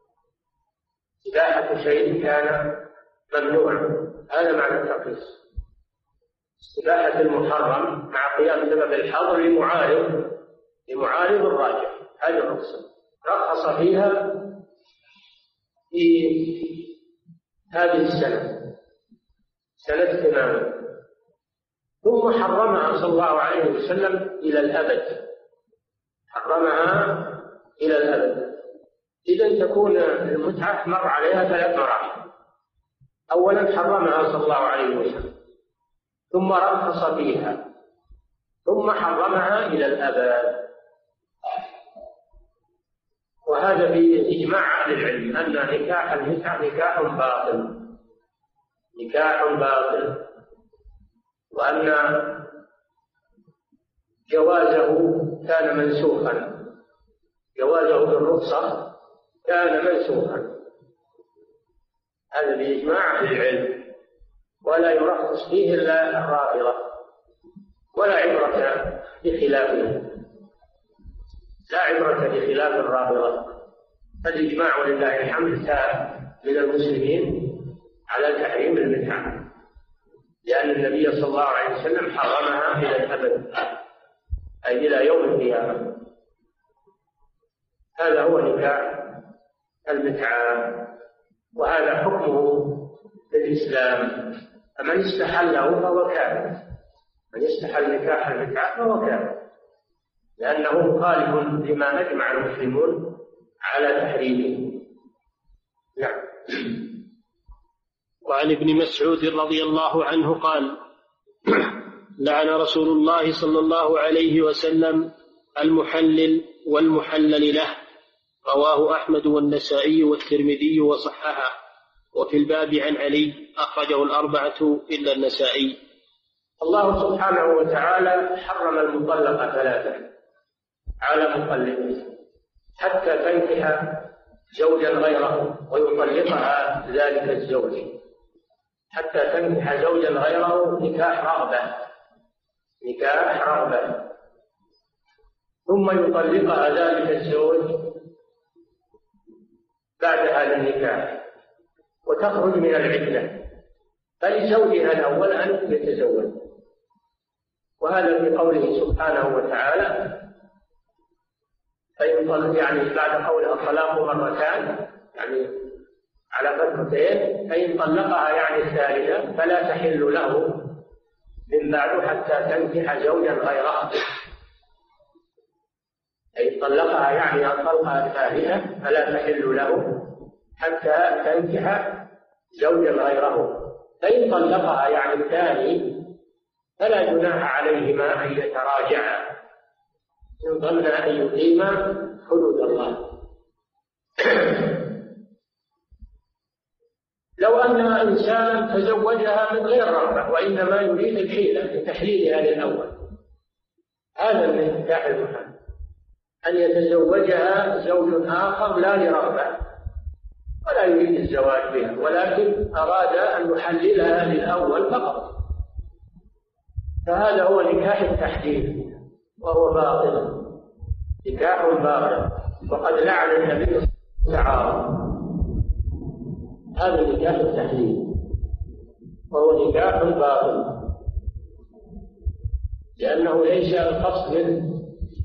إباحة شيء كان ممنوعا، هذا معنى الترخيص. إباحة المحرم مع قيام سبب الحظر لمعارض لمعارض الراجح، هذه الرخصة رخص فيها في هذه السنة، سنة تماما، ثم حرمها صلى الله عليه وسلم إلى الأبد، حرمها إلى الأبد. إذن تكون المتعة مر عليها ثلاث مراحل. أولا حرمها صلى الله عليه وسلم، ثم رخص فيها، ثم حرمها إلى الأبد. وهذا بإجماع أهل العلم أن نكاح المتعة نكاح باطل، نكاح باطل، وأن جوازه كان منسوخا، جوازه بالرخصة كان منسوخا، هذا بإجماع أهل العلم، ولا يرخص فيه إلا الرافضة، ولا عبرة بخلافه، لا عبرة بخلاف الرافضة. فالإجماع ولله الحمد تاب من المسلمين على تحريم المتعة، لأن النبي صلى الله عليه وسلم حرمها إلى الأبد، أي إلى يوم القيامة. هذا هو نكاح المتعة، وهذا حكمه في الإسلام. فمن استحله فهو كافر، من استحل نكاح المتعة فهو كافر، لأنه مخالف لما أجمع المسلمون على تحريمه. نعم. وعن ابن مسعود رضي الله عنه قال: لعن رسول الله صلى الله عليه وسلم المحلل والمحلل له. رواه أحمد والنسائي والترمذي وصححه. وفي الباب عن علي أخرجه الأربعة إلا النسائي. الله سبحانه وتعالى حرم المطلقة ثلاثة على مطلقه حتى تنكح زوجا غيره ويطلقها ذلك الزوج، حتى تنكح زوجا غيره نكاح رغبة، نكاح رغبة، ثم يطلقها ذلك الزوج بعد هذا النكاح وتخرج من العدة، فلزوجها الأول أن يتزوج. وهذا في قوله سبحانه وتعالى فإن يعني بعد قولها الطلاق مرتان، يعني على فترتين، فإن طلقها يعني الثالثة فلا تحل له من بعد حتى تنكح زوجا غيرها. أي طلقها يعني الطلقة الثالثة فلا تحل له حتى تنكح زوجا غيره. فإن طلقها يعني الثاني فلا جناح عليهما أن يتراجعا إن ظن أن يقيما حدود الله. لو أن إنسانا تزوجها من غير رغبة وإنما يريد الحيلة لتحليلها للأول، هذا من نكاح المحرم، أن يتزوجها زوج آخر لا لرغبة ولا يريد الزواج بها، ولكن أراد أن يحللها للأول فقط، فهذا هو نكاح التحليل وهو باطل، نكاح باطل. وقد لعن النبي تعالى هذا نكاح التحليل وهو نكاح باطل، لأنه ليس القصد منه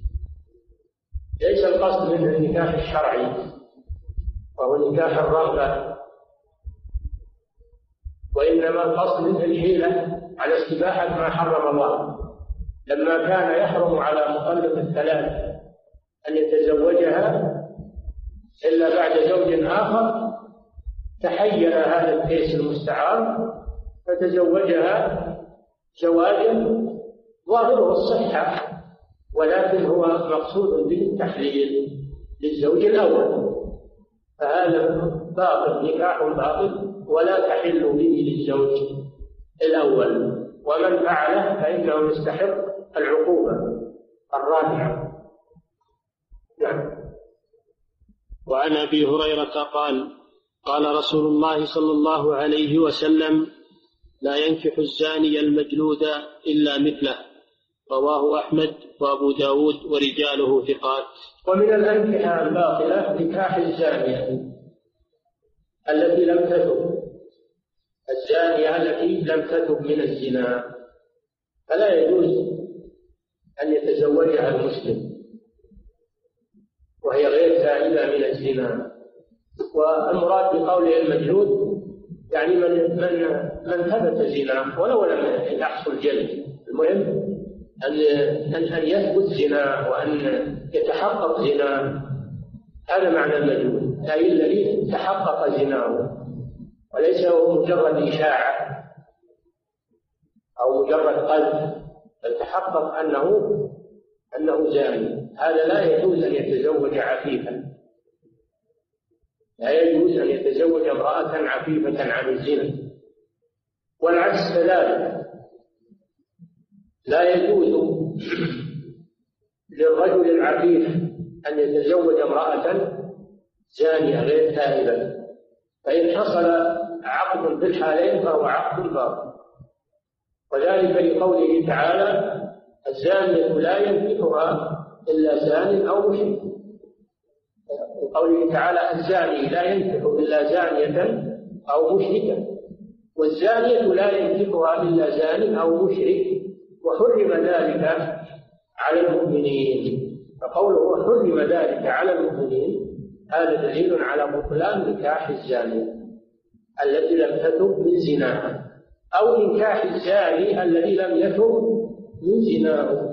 ليس القصد منه النكاح الشرعي وهو نكاح الرغبة، وإنما القصد منه الحيلة على استباحة ما حرم الله. لما كان يحرم على مطلق الثلاث أن يتزوجها إلا بعد زوج آخر، تحيل هذا الكيس المستعار فتزوجها زواجا ظاهره الصحة، ولكن هو مقصود به التحليل للزوج الأول، فهذا باطل، نكاح باطل ولا تحل به للزوج الأول، ومن فعله فإنه يستحق العقوبة الرابعة. نعم. وعن أبي هريرة قال: قال رسول الله صلى الله عليه وسلم: لا ينكح الزاني المجلود إلا مثله. رواه أحمد وأبو داود ورجاله ثقات. ومن الأنكحة الباطلة نكاح الزانية التي لم تتب، الزانية التي لم تتب من الزنا، فلا يجوز أن يتزوجها المسلم وهي غير تائبة من الزنا. والمراد بقوله المجلود يعني من من من ثبت زنا ولو لم يحصل جلد، المهم أن أن يثبت زنا وأن يتحقق زنا، هذا معنى المجلود، أي الذي تحقق زناه وليس هو مجرد إشاعة أو مجرد قذف، بل تحقق أنه أنه زاني. هذا لا يجوز أن يتزوج عفيفا، لا يجوز أن يتزوج امرأة عفيفة عن الزنا. والعكس كذلك، لا يجوز للرجل العفيف أن يتزوج امرأة زانية غير تائبة، فإن حصل عقد في الحالين فهو عقد باطل. وذلك لقوله تعالى: الزانية لا ينكحها إلا زان أو مشرك. وقوله تعالى: الزاني لا ينكح إلا زانية أو مشركة، والزانية لا ينكحها إلا زان أو مشرك، وحرم ذلك على المؤمنين. فقوله حرم ذلك على المؤمنين هذا دليل على بطلان نكاح الزانية التي لم تتب من زناها، أو نكاح الزاني الذي لم يتب من زناه.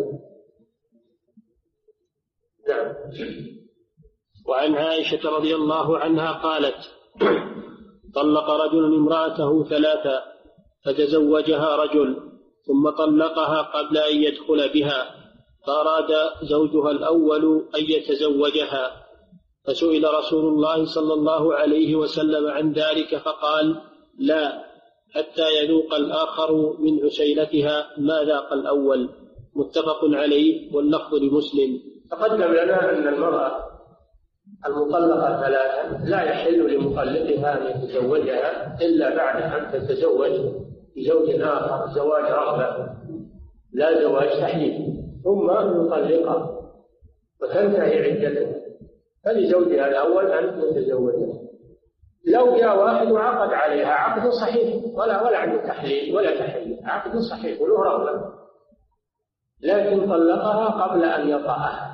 نعم. وعن عائشة رضي الله عنها قالت: طلق رجل امرأته ثلاثا فتزوجها رجل ثم طلقها قبل أن يدخل بها، فأراد زوجها الأول أن يتزوجها، فسئل رسول الله صلى الله عليه وسلم عن ذلك فقال: لا، حتى يذوق الآخر من عسيلتها ما ذاق الأول. متفق عليه، واللفظ لمسلم. تقدم لنا أن المرأة المطلقة ثلاثا لا يحل لمطلقها أن يتزوجها إلا بعد أن تتزوج بزوج آخر زواج رغبة، لا زواج تحليل، ثم يطلقها وتنتهي عدتها، فلزوجها الأول أن يتزوجها. لو جاء واحد وعقد عليها عقد صحيح، ولا ولا عنده تحليل ولا تحليل، عقد صحيح وله رغبة، لكن طلقها قبل أن يطأها،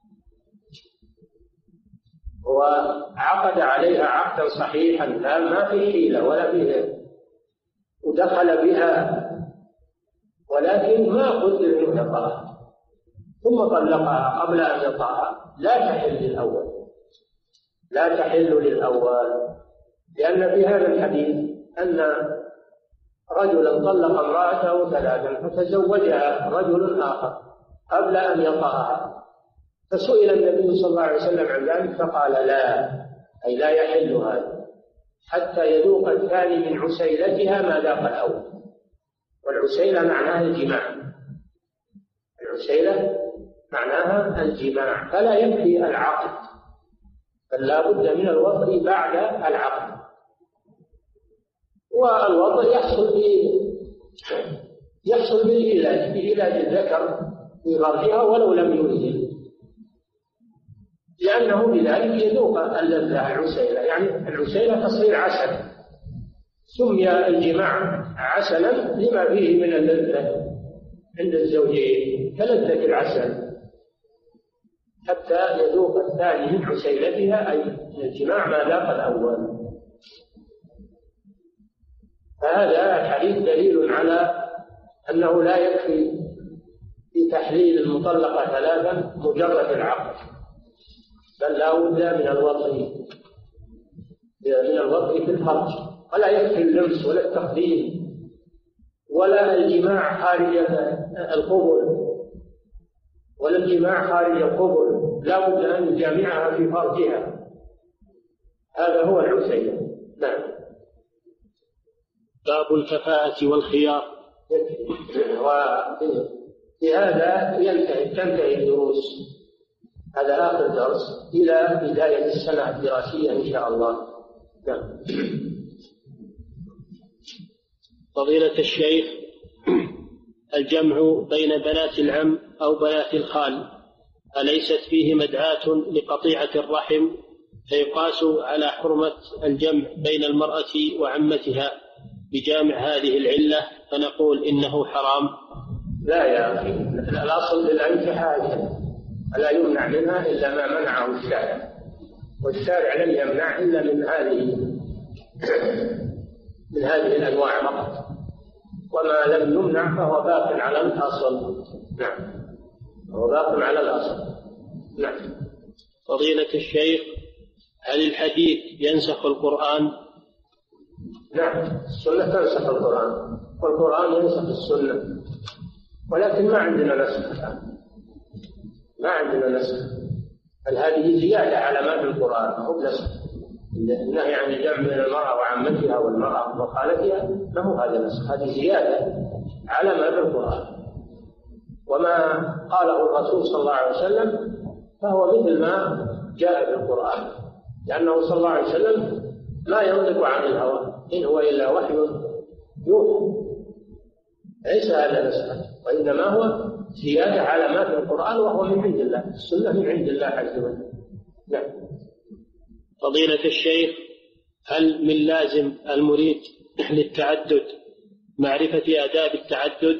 وعقد عليها عقدا صحيحا ما في حيلة ولا فيه، ودخل بها ولكن ما قدر أن يطأها، ثم طلقها قبل أن يطأها، لا تحل للأول، لا تحل للأول، لأن في هذا الحديث أن رجلا طلق امرأته ثلاثا فتزوجها رجل آخر قبل أن يطأها، فسئل النبي صلى الله عليه وسلم عن ذلك فقال: لا، أي لا يحل هذا حتى يذوق الثاني من عسيلتها ما ذاق الأول. والعسيلة معناها الجماع، العسيلة معناها الجماع، فلا يكفي العقد، بل لا بد من الوطء بعد العقد. والوطء يحصل ب يحصل بالعلاج، بعلاج الذكر في فرجها ولو لم ينزل، لأنه بذلك يذوق اللذة العسيلة، يعني العسيلة تصير عسل، سمي الجماع عسلا لما فيه من اللذة عند الزوجين كلذة العسل، حتى يذوق الثاني من عسيلتها أي الجماع ما ذاق الأول. فهذا الحديث دليل على أنه لا يكفي في تحليل المطلقة ثلاثا مجرد العقد، بل لا بد من الوطء من الوطء في الفرج، ولا يكفي اللمس ولا التقديم ولا الجماع خارج القبل ولا الجماع خارج القبل، لا بد أن يجامعها في فرجها، هذا هو العسيلة. نعم. باب الكفاءة والخيار. وفي هذا ينتهي تنتهي الدروس، هذا آخر درس إلى بداية السنة الدراسية إن شاء الله. نعم. فضيلة الشيخ، الجمع بين بنات العم أو بنات الخال أليست فيه مدعاة لقطيعة الرحم فيقاس على حرمة الجمع بين المرأة وعمتها بجامع هذه العلة فنقول إنه حرام؟ لا يا أخي، الأصل للانكحة لا يمنع منها إلا ما منعه الشارع، والشارع لم يمنع إلا من هذه من هذه الأنواع فقط، وما لم يمنع فهو باق على الأصل. نعم، هو باق على الأصل. نعم. فضيلة الشيخ، هل الحديث ينسخ القرآن؟ نعم، السنة تنسخ القرآن والقرآن ينسخ السنة، ولكن ما عندنا نسخ الآن، ما عندنا نسخ، بل هذه زيادة على ما في القرآن، هو نسخ. النهي عن الجمع بين المرأة وعمتها والمرأة وخالتها ما هو هذا نسخ، هذه زيادة على ما في القرآن. وما قاله الرسول صلى الله عليه وسلم فهو مثل ما جاء في القرآن، لأنه صلى الله عليه وسلم ما ينطق عن الهوى، إن هو إلا وحي يوحى، ليس هذا نسخ، وإنما هو زيادة على ما في القرآن، وهو من عند الله، السنة من عند الله عز وجل. نعم. فضيلة الشيخ، هل من لازم المريد للتعدد معرفة آداب التعدد؟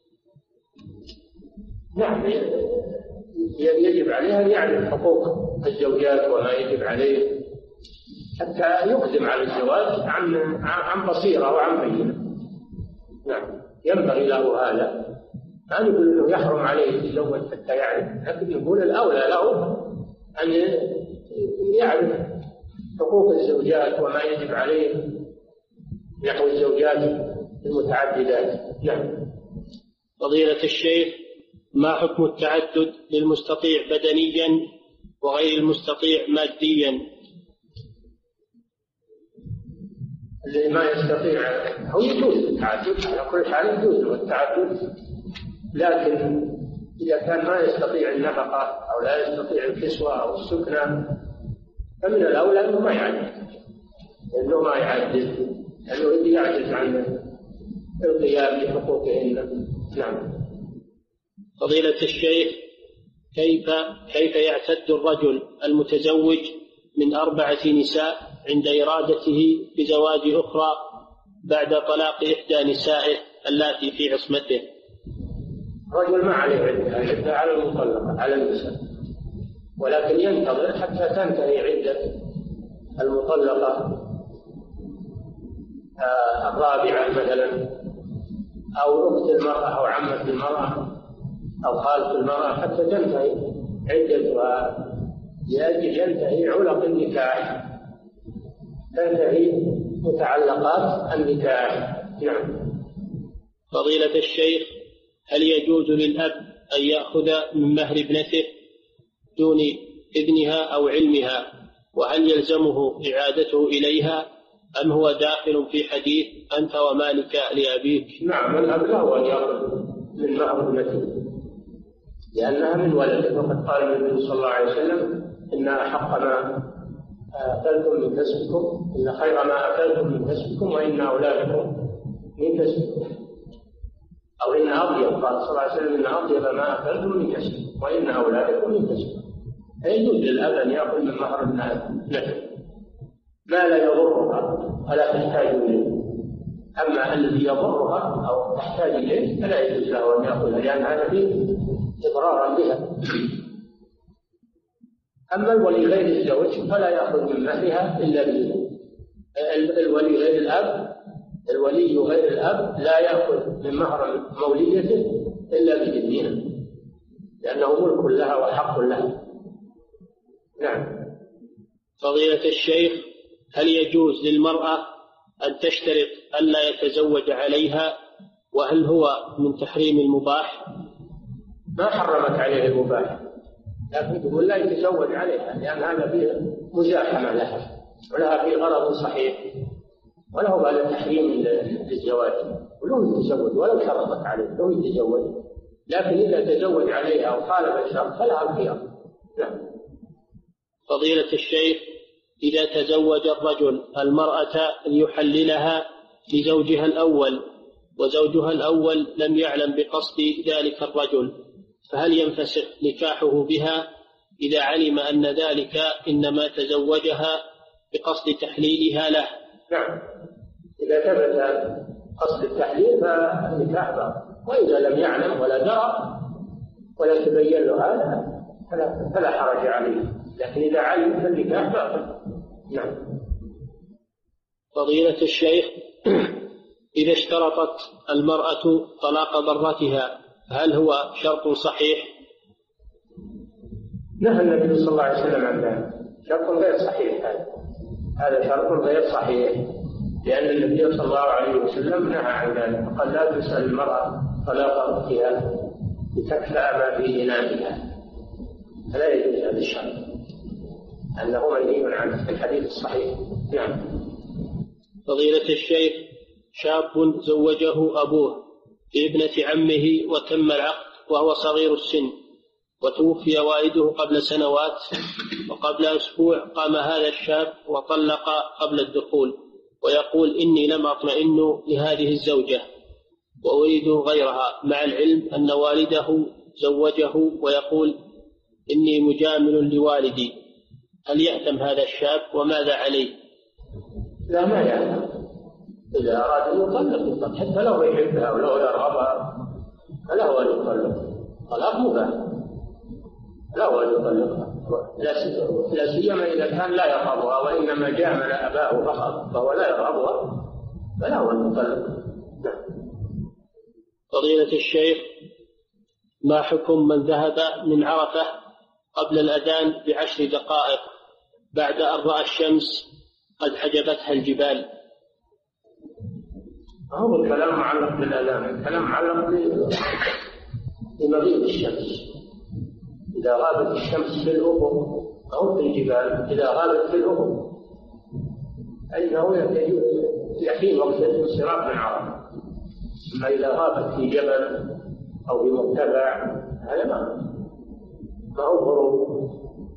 نعم، يجب عليه أن يعرف حقوق الزوجات وما يجب عليه حتى يقدم على الزواج عن عن بصيرة وعن بينة. نعم، ينبغي له هذا، ما نقول انه يحرم عليه يتزوج حتى يعرف، لكن يقول الاولى له ان يعرف حقوق الزوجات وما يجب عليه نحو الزوجات المتعددات. نعم. فضيلة الشيخ، ما حكم التعدد للمستطيع بدنيا وغير المستطيع ماديا؟ اللي ما يستطيع هو يجوز التعدد، على كل حال يجوز التعدد، لكن إذا كان ما يستطيع النفقة أو لا يستطيع الكسوة أو السكنة فمن الأولى أنه ما يعدد، أنه ما يعدد لأنه يعجز عن القيام بحقوقهن. نعم. فضيلة الشيخ، كيف كيف يعتد الرجل المتزوج من أربعة نساء عند إرادته بزواج أخرى بعد طلاق إحدى نسائه اللاتي في عصمته؟ رجل ما عليه عدة، عدة على المطلقة على النساء، ولكن ينتظر حتى تنتهي عدة المطلقة الرابعة مثلا، أو أخت المرأة أو عمة المرأة أو خالة المرأة، حتى تنتهي عدتها، لأجل ينتهي علق النكاح، تنتهي متعلقات النكاح. نعم. فضيلة الشيخ، هل يجوز للأب أن يأخذ من مهر ابنته دون إذنها أو علمها، وهل يلزمه إعادته إليها أم هو داخل في حديث أنت ومالك لأبيك؟ نعم، الأب له أن يأخذ من مهر ابنته لأنها من ولده، وقد قال النبي صلى الله عليه وسلم إن أحق ما أكلتم من كسبكم، إن خير ما أكلتم من كسبكم وإن أولادكم من كسبكم، أو إن أطيب، قال صلى الله عليه وسلم إن أطيب ما أكلتم من كسبكم وإن أولادكم من كسبكم. فيجوز للأب أن يأخذ من مهر ابنته ما لا يضرها ولا تحتاج إليه، أما الذي يضرها أو تحتاج إليه فلا يجوز له أن يأخذها، لأن هذا فيه إضرارا بها. أما الولي غير الزوج فلا يأخذ من مهرها إلا بإذنه. الولي غير الأب الولي غير الأب لا يأخذ من مهر موليته إلا بإذنها، لأنه ملك لها وحق لها. نعم. فضيلة الشيخ، هل يجوز للمرأة أن تشترط ألا يتزوج عليها، وهل هو من تحريم المباح؟ ما حرمت عليه المباح، لكن تقول لا يتزوج عليها، لأن هذا فيه مزاحمة لها ولها فيه غرض صحيح، وله بعد تحريم للزواج، ولو يتزوج ولو شرطت عليه لو يتزوج، لكن إذا تزوج عليها أو خالف الشرط فلها الخيار. نعم. فضيلة الشيخ، إذا تزوج الرجل المرأة ليحللها لزوجها الأول وزوجها الأول لم يعلم بقصد ذلك الرجل، فهل ينفسخ نكاحه بها إذا علم أن ذلك إنما تزوجها بقصد تحليلها له؟ نعم، إذا ثبت قصد التحليل فالنكاح باطل، وإذا لم يعلم ولا درى ولا تبين له هذا فلا, فلا حرج عليه، لكن إذا علم فالنكاح باطل. نعم. فضيلة الشيخ، إذا اشترطت المرأة طلاق ضرتها هل هو شرط صحيح؟ نهى النبي صلى الله عليه وسلم عن ذلك، شرط غير صحيح، هذا هذا شرط غير صحيح، لأن النبي صلى الله عليه وسلم نهى عن ذلك، فقال لا تسأل المرأة طلاق أختها لتكفأ ما في إنائها، فلا يجوز هذا الشرع، أنه منهي عنه في الحديث الصحيح. نعم. فضيلة الشيخ، شاب زوجه أبوه لابنة عمه وتم العقد وهو صغير السن، وتوفي والده قبل سنوات، وقبل أسبوع قام هذا الشاب وطلق قبل الدخول، ويقول إني لم أطمئن لهذه الزوجة وأريد غيرها، مع العلم أن والده زوجه، ويقول إني مجامل لوالدي. هل يأثم هذا الشاب وماذا عليه؟ لا، ما يأثم. إذا أراد أن يطلق حتى لو يحبها ولو يرغبها فله أن يطلق، طلاق مباح، له أن يطلقها، لا سيما إذا كان لا يرغبها وإنما جامل أباه فقط فهو لا يرغبها، فله أن يطلق. فضيلة الشيخ، ما حكم من ذهب من عرفة قبل الأذان بعشر دقائق بعد أن رأى الشمس قد حجبتها الجبال؟ هو الكلام معلق بالأذان، الكلام معلق بمغيب الشمس. إذا غابت الشمس في الأفق أو في الجبال، إذا غابت في الأفق فإنه يحين وقت الانصراف من عرفة. أما إذا غابت في جبل أو في مرتفع هذا ما ما هو غروب.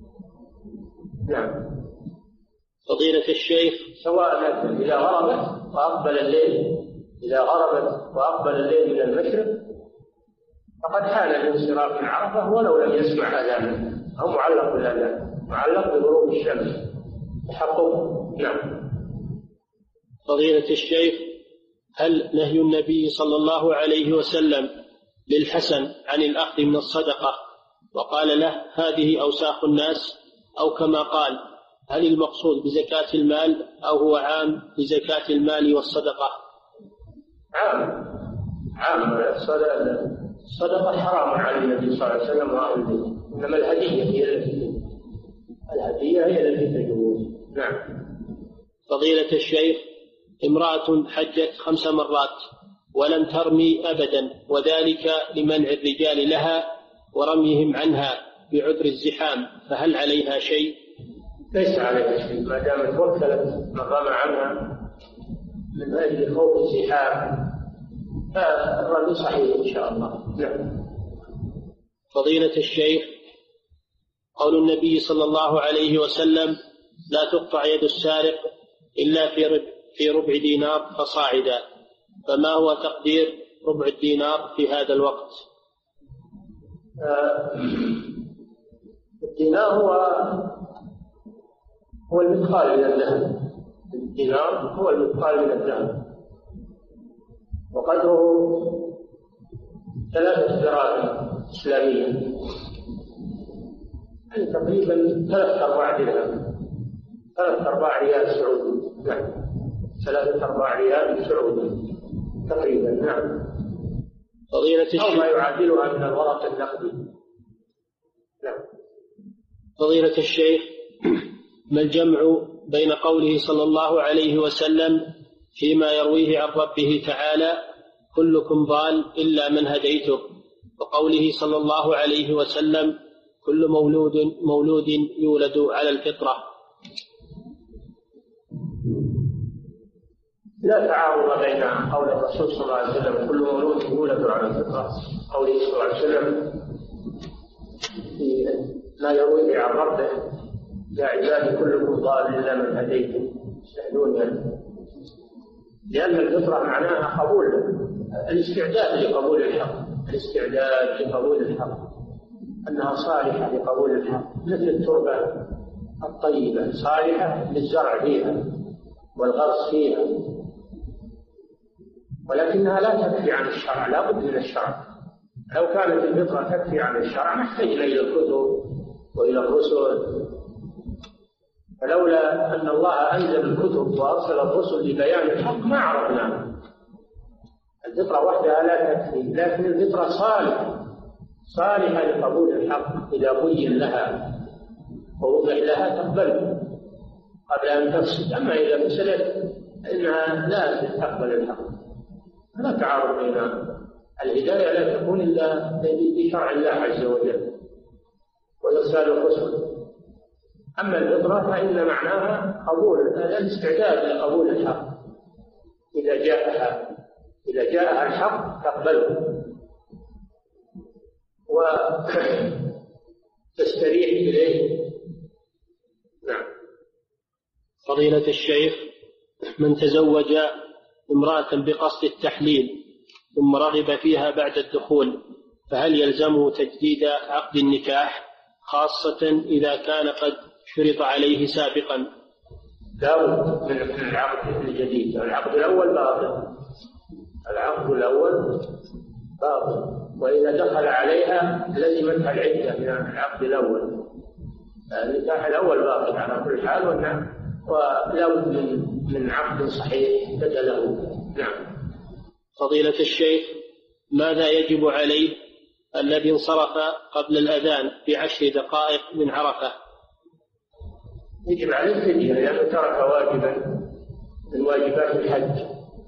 نعم. فضيلة الشيخ، سواء إذا غربت وأقبل الليل إذا غربت وأقبل الليل من المشرق فقد حان الانصراف من عرفة ولو لم يسمع أذانا، أو معلق بالأذان، معلق بغروب الشمس تحققه. نعم. فضيلة الشيخ، هل نهي النبي صلى الله عليه وسلم للحسن عن الأخذ من الصدقة وقال له هذه أوساخ الناس، أو كما قال هل المقصود بزكاة المال أو هو عام بزكاة المال والصدقة؟ عام عام الصدقة حرام على النبي صلى الله عليه وسلم وأهل البيت، إنما الهدية هي التي الهدية هي التي تجوز. نعم. فضيلة الشيخ، امرأة حجت خمس مرات ولم ترمي أبدا، وذلك لمنع الرجال لها ورميهم عنها بعذر الزحام، فهل عليها شيء؟ ليس عليها شيء ما دامت وكلت من رمى عنها من أجل خوف الزحام، فالرمي صحيح إن شاء الله. نعم. فضيلة الشيخ، قول النبي صلى الله عليه وسلم لا تقطع يد السارق إلا في ربع, في ربع دينار فصاعدا، فما هو تقدير ربع الدينار في هذا الوقت؟ آه الدينار هو هو المثقال من الذهب، الدينار هو المثقال من الذهب، وقدره ثلاثة دراهم إسلامية، يعني تقريبا ثلاثة أرباع درهم، ثلاثة أرباع ريال سعودي. نعم. ثلاثة أرباع ريال سعودي تقريبا. نعم. فضيلة الشيخ، أو ما يعادلها من الورق النقدي. نعم. فضيلة الشيخ، ما الجمع بين قوله صلى الله عليه وسلم فيما يرويه عن ربه تعالى كلكم ضال إلا من هديته، وقوله صلى الله عليه وسلم كل مولود مولود يولد على الفطرة؟ لا تعارض بين قول الرسول صلى الله عليه وسلم كل مولود يولد على الفطرة، قوله صلى الله عليه وسلم في ما يرويه عن ربه يا عبادي كلكم ضال إلا من هديته استهدوني، لأن الفطرة معناها قبول الاستعداد لقبول الحق، الاستعداد لقبول الحق، أنها صالحة لقبول الحق، مثل التربة الطيبة صالحة للزرع فيها والغرس فيها، ولكنها لا تكفي عن الشرع، لا بد من الشرع. لو كانت الفطرة تكفي عن الشرع ما احتجنا إلى الكتب وإلى الرسل، فلولا أن الله أنزل الكتب وأرسل الرسل لبيان الحق ما عرفناه. الفطرة وحدها لا تكفي، لكن الفطرة صالحة صالحة لقبول الحق إذا بين لها ووضح لها تقبله قبل أن تفسد. أما إذا فسدت إنها لا تقبل الحق. لا تعارض بين الهداية، لا تكون إلا بشرع الله عز وجل وإرسال الرسل. أما الفطرة فإن معناها قبول الاستعداد لقبول الحق، إذا جاءها إذا جاءها الحق تقبله وتستريح إليه. نعم. فضيلة الشيخ، من تزوج امرأة بقصد التحليل ثم رغب فيها بعد الدخول فهل يلزمه تجديد عقد النكاح، خاصة إذا كان قد شرط عليه سابقا؟ لا بد من العقد الجديد. العقد الأول باطل، العقد الأول باطل، وإذا دخل عليها لزمتها العدة من العقد الأول. النكاح الأول باطل على كل حال، ولا بد من من عقد صحيح بدله. نعم. فضيلة الشيخ، ماذا يجب عليه الذي انصرف قبل الأذان بعشر دقائق من عرفة؟ يجب عليه الفدية لأنه ترك واجبا من واجبات الحج،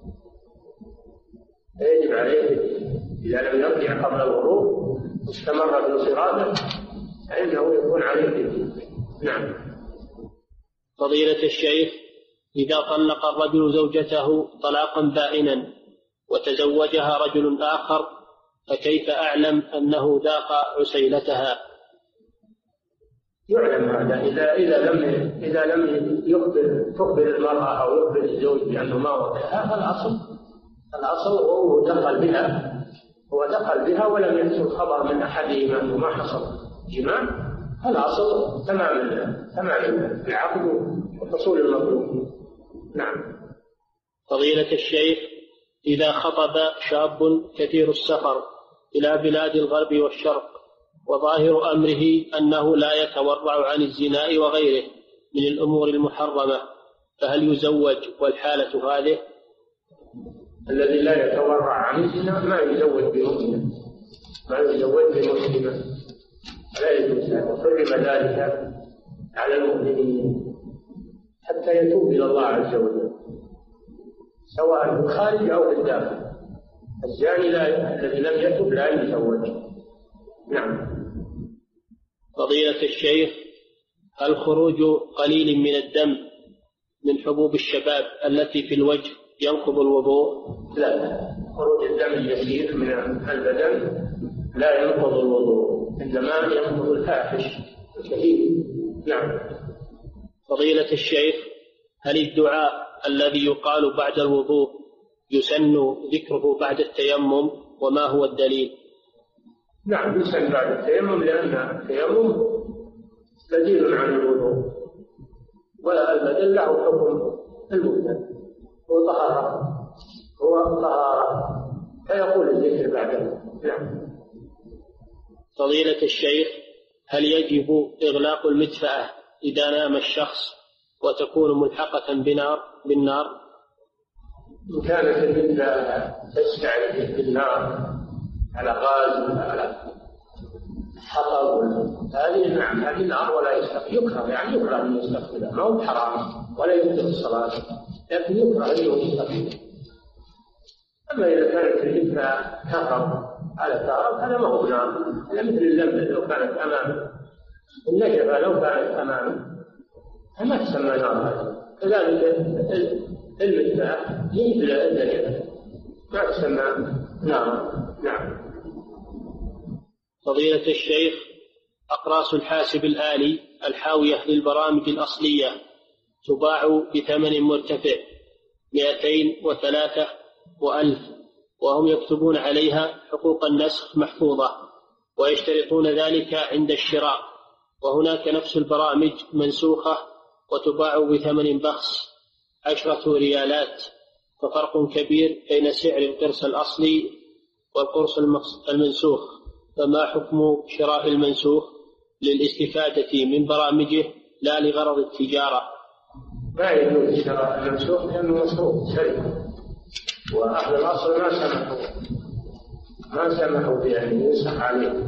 يجب عليه الفدية. إذا لم يرجع قبل الغروب واستمر بانصرافه فإنه يكون عليه الفدية. نعم. فضيلة الشيخ، إذا طلق الرجل زوجته طلاقا بائنا وتزوجها رجل آخر فكيف أعلم أنه ذاق عسيلتها؟ يعلم هذا إذا إذا لم إذا لم يخبر تخبر المرأة أو يخبر الزوج بأنه ما وقعها. الأصل الأصل هو دخل بها هو دخل بها ولم يحصل خبر من أحدهما أنه ما حصل جماع. الأصل تمام تمام العقد وحصول المطلوب. نعم. فضيلة الشيخ، إذا خطب شاب كثير السفر إلى بلاد الغرب والشرق وظاهر أمره أنه لا يتورع عن الزنا وغيره من الأمور المحرمة فهل يزوج والحالة هذه؟ الذي لا يتورع عن الزنا ما يزوج بمؤمنة، ما يزوج بمسلمة، لا يجوز. وحرم ذلك على المؤمنين حتى يتوب إلى الله عز وجل، سواء في الخارج أو في الداخل. الزاني الذي لم يتب لا يتزوج. نعم. فضيلة الشيخ، هل خروج قليل من الدم من حبوب الشباب التي في الوجه ينقض الوضوء؟ لا، خروج الدم اليسير من البدن لا ينقض الوضوء، إنما ينقض الفاحش الكثير. نعم. فضيلة الشيخ، هل الدعاء الذي يقال بعد الوضوء يسن ذكره بعد التيمم وما هو الدليل؟ نعم، يسن بعد التيمم لأن التيمم بديل عن الوضوء، ولا البدل له حكم البدن، هو طهارة هو طهارة فيقول الذكر بعده. نعم. فضيلة الشيخ، هل يجب إغلاق المدفأة إذا نام الشخص وتكون ملحقة بنار بالنار؟ إن كانت المدفأة تستعد بالنار على غاز على حطب هذه نعم هذه نار ولا يستقبل، يكره يعني يكره أن يستقبلها، ما هو حرام ولا يبطل الصلاة، لكن يكره أنه يستقبلها. أما إذا كانت المدفأة كفر على تراب هذا ما هو نار، هذا مثل اللمبة لو كانت أمامه، النجفة لو كانت أمامه ما تسمى نار. كذلك المدفأة مثل النجفة ما تسمى نار. نعم. فضيلة الشيخ، أقراص الحاسب الآلي الحاوية للبرامج الأصلية تباع بثمن مرتفع مئتين وثلاثة وألف، وهم يكتبون عليها حقوق النسخ محفوظة ويشترطون ذلك عند الشراء، وهناك نفس البرامج منسوخة وتباع بثمن بخس عشرة ريالات، ففرق كبير بين سعر القرص الأصلي والقرص المنسوخ، فما حكم شراء المنسوخ للاستفادة من برامجه لا لغرض التجارة؟ لا يجوز شراء المنسوخ لأنه مسروق سرقة، وأهل الأصل ما سمحوا ما سمحوا بأن ينسخ عليه،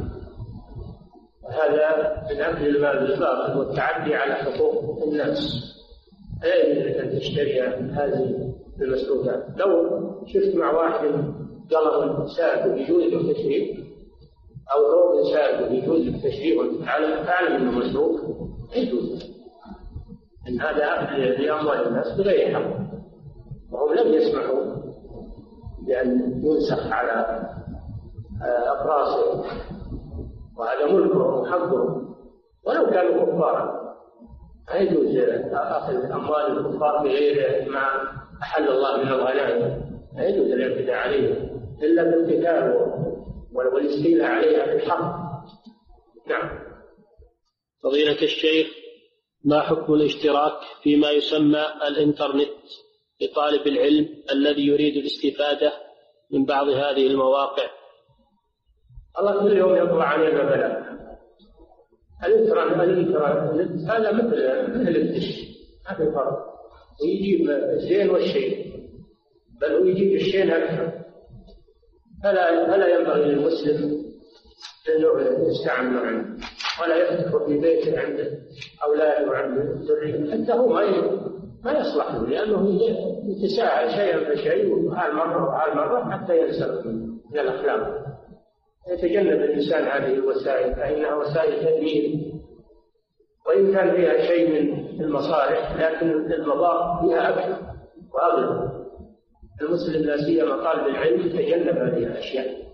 هذا من أكل المال بالباطل والتعدي على حقوق الناس. لا يجوز أن تشتري هذه المسروقات. لو شفت مع واحد قلم سارق يجوز له تشريف، أو ثوب سارق يجوز له تشريف تعلم أنه مسروق، يجوز، إن هذا أخذ لأموال الناس بغير حق، وهم لم يسمحوا بأن ينسخ على أفراسهم، وهذا ملكهم وحقهم ولو كانوا كفارا. لا يجوز أخذ أموال الكفار بغير ما أحل الله من الغنائم، لا يجوز الاعتداء عليهم إلا بالقتال والاستيلاء عليها بالحق. نعم. فضيلة الشيخ، ما حكم الاشتراك فيما يسمى الإنترنت لطالب العلم الذي يريد الاستفادة من بعض هذه المواقع؟ الله كل يوم يطلع علينا بلاء. الإنترنت هذا مثل مثل الدش، ما في فرق، ويجيب الزين والشيء، بل ويجيب الشيء أكثر. فلا فلا ينبغي للمسلم أنه يستعمل عنه، ولا يفتح في بيته عند أولاده وعند ذريته، حتى هو ما يصلح له، لأنه يتساهل شيئا فشيء وهال مرة وهال مرة حتى ينسلخ من الأخلاق. يتجنب الإنسان هذه الوسائل، فإنها وسائل تدمير، وإن كان فيها شيء من المصالح لكن المضار فيها أكثر وأغلب. المسلم لا سيما طالب العلم يتجنب هذه الأشياء،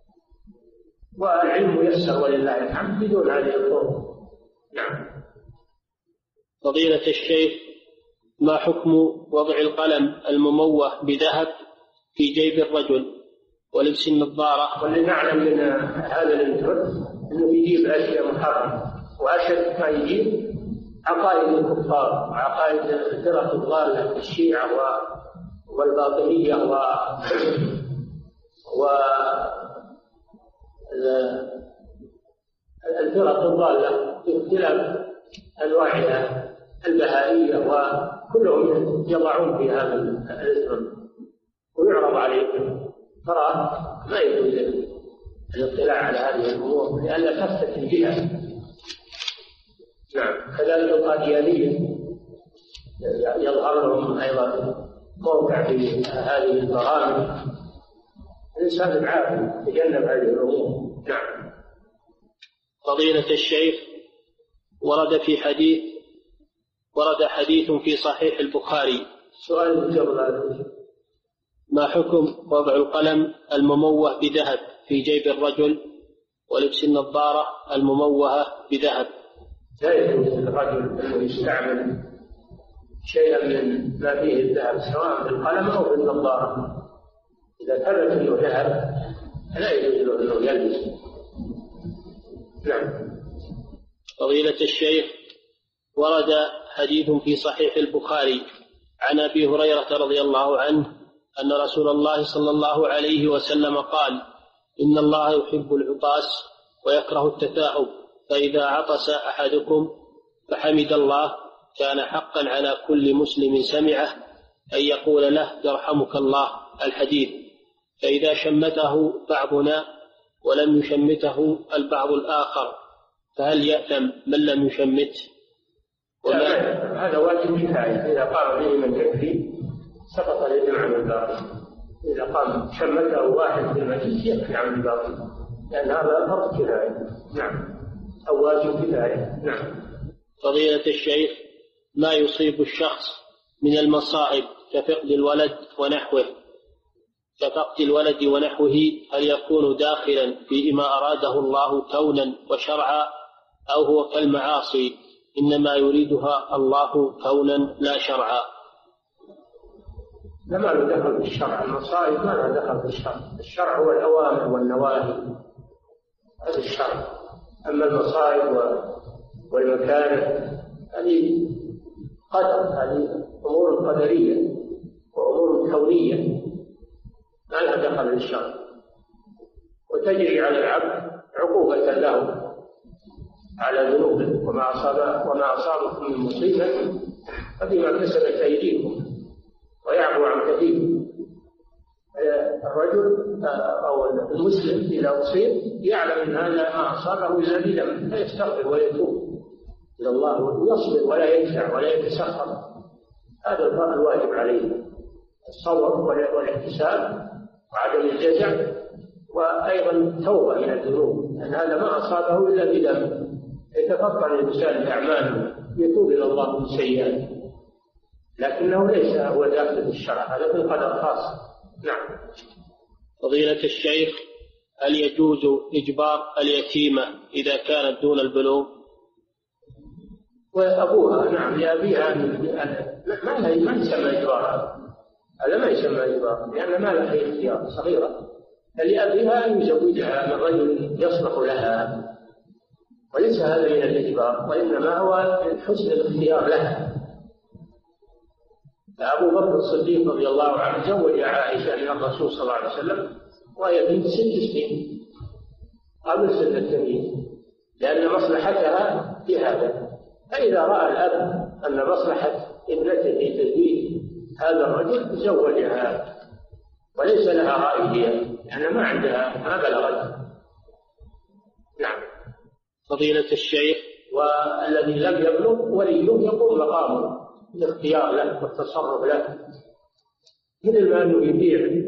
والعلم ييسر ولله الحمد بدون هذه الطرق. نعم. فضيلة الشيخ، ما حكم وضع القلم المموه بذهب في جيب الرجل ولبس النظارة؟ واللي نعلم من هذا الانترنت انه يجيب اشياء محرمه، واشد ما يجيب عقائد الكفار وعقائد الفرق الضاله، الشيعه والباطنيه و و الفرق الضاله باختلاف انواعها البهائيه، وكلهم يضعون في هذا الانترنت ويعرض عليهم. ترى ما يجوز الاطلاع على هذه الامور لئلا تفتتن بها. نعم. كذلك القاديانيه يظهر لهم ايضا موقع في هذه البرامج. الانسان العاقل يتجنب هذه الامور. نعم. فضيلة الشيخ، ورد في حديث ورد حديث في صحيح البخاري. سؤال قبل هذا، ما حكم وضع القلم المموه بذهب في جيب الرجل ولبس النظارة المموهة بذهب؟ لا يجوز للرجل أنه يستعمل شيئا من ما فيه الذهب سواء بالقلم أو بالنظارة. إذا ثبت أنه ذهب لا يجوز له أنه يلبس. نعم. فضيلة الشيخ، ورد حديث في صحيح البخاري عن أبي هريرة رضي الله عنه أن رسول الله صلى الله عليه وسلم قال: إن الله يحب العطاس ويكره التثاؤب، فإذا عطس أحدكم فحمد الله كان حقا على كل مسلم سمعه أن يقول له يرحمك الله، الحديث. فإذا شمته بعضنا ولم يشمته البعض الآخر فهل يأثم من لم يشمته؟ هذا واجب كفاية، إذا قام به من يكفي سقط الإثم عن الباقي. إذا قام شمته واحد في المجلس يكفي عن الباقي، لأن هذا فرض كفاية. نعم. أو واجب كفاية. نعم. فضيلة الشيخ، ما يصيب الشخص من المصائب كفقد الولد ونحوه كفقد الولد ونحوه هل يكون داخلا فيما أراده الله كونا وشرعا، أو هو كالمعاصي إنما يريدها الله كونا لا شرعا؟ لما له دخل في الشرع، المصائب ما له دخل في الشرع. الشرع هو الأوامر والنواهي، هذا الشرع. أما المصائب والمكاره هذه قدر، هذه أمور قدرية وأمور كونية ما لها دخل في الشرع، وتجري على العبد عقوبة له على ذنوبه. وما أصاب وما أصابكم من مصيبة فبما كسبت أيديكم ويعفو عن كثير. الرجل أو المسلم إذا أصيب يعلم أن هذا ما أصابه إلا بذنب فيستغفر ويتوب إلى الله ويصبر ولا يدفع ولا يتسخر. هذا الواجب عليه. الصبر والاحتساب وعدم الجزع، وأيضا التوبة من الذنوب، لأن هذا ما أصابه إلا بذنب. يتفطن الإنسان بأعماله يتوب إلى الله من سيئاته، لكنه ليس هو داخل في الشرع، هذا في القدر خاص. نعم. فضيلة الشيخ، هل يجوز إجبار اليتيمة إذا كانت دون البلوغ؟ وأبوها نعم لأبيها ما ما يسمى إجبار، هذا ما يسمى إجبار، لأن ما لها اختيار، صغيرة، فلأبيها أن يزوجها من رجل يصلح لها، وليس هذا من الإجبار، وإنما هو من حسن الاختيار لها. فأبو بكر الصديق رضي الله عنه زوج عائشة من الرسول صلى الله عليه وسلم وهي بنت ست سنين قبل سن التمييز، لأن مصلحتها في هذا. فإذا رأى الأب أن مصلحة ابنته في تزويج هذا الرجل زوجها، وليس لها رأي فيها، لأن ما عندها ما بلغت. نعم. فضيلة الشيخ، والذي لم يبلغ وليه يقوم مقامه الاختيار له والتصرف له، مثل ما أنه يبيع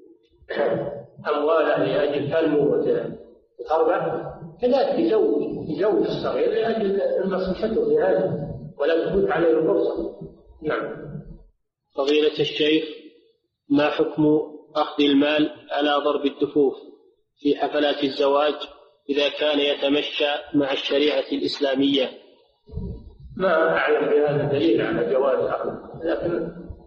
أمواله لأجل تنمو وتربح، كذلك يزوج يزوج الصغير لأجل مصلحته في هذا، ولا تفوت عليه الفرصة. نعم. فضيلة الشيخ، ما حكم أخذ المال على ضرب الدفوف في حفلات الزواج إذا كان يتمشى مع الشريعة الإسلامية؟ ما أعلم بهذا دليل على جواز أخذ، لكن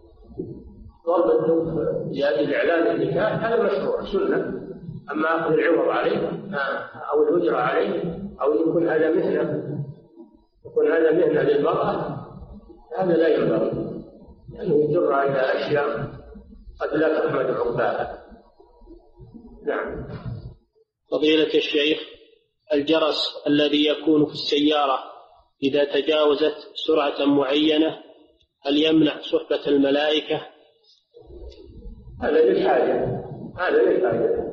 ضرب الدف لأجل إعلان النكاح هذا مشروع سنة. أما أخذ العوض عليه أو الأجرة عليه أو يكون هذا مهنة يكون هذا مهنة للمرأة، هذا لا ينبغي، لأنه يعني يجر إلى أشياء قد لا تحمد عقباها. نعم. فضيلة الشيخ، الجرس الذي يكون في السيارة إذا تجاوزت سرعة معينة هل يمنع صحبة الملائكة؟ هذا للحاجة، هذا للحاجة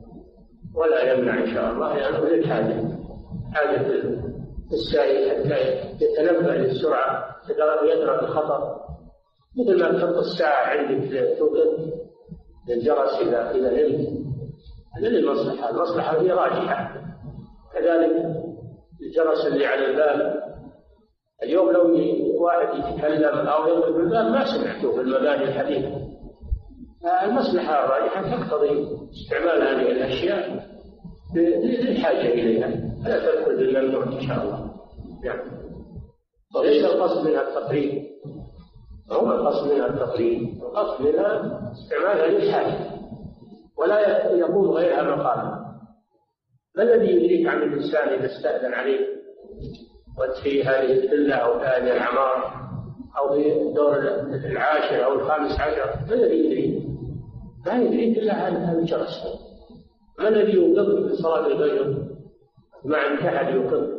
ولا يمنع إن شاء الله، لأنه يعني للحاجة، حاجة السائق حتى يتنبه للسرعة يدرك الخطر، مثل ما تحط الساعة عندك توقف للجرس إذا إذا نمت، هذا للمصلحة، المصلحة هي راجحة. كذلك الجرس اللي على الباب، اليوم لو واحد يتكلم أو يضرب الباب ما سمعته في المباني الحديثة، المصلحة الراجحة تقتضي استعمال هذه الأشياء للحاجة إليها، فلا تدخل بالممنوع إن شاء الله. يعني ليس القصد منها التقريب، هو القصد منها التقريب، القصد منها استعمالها للحاجة ولا يقوم غيرها مقامها. ما الذي يدريك عن الإنسان إذا استأذن عليه وأنت في هذه الفيلا أو هذه العمارة أو في الدور العاشر أو الخامس عشر؟ ما الذي يدريك؟ ما يدريك إلا هذا الجرس. ما الذي يوقظ في صلاة الفجر؟ ما عندك أحد يوقظ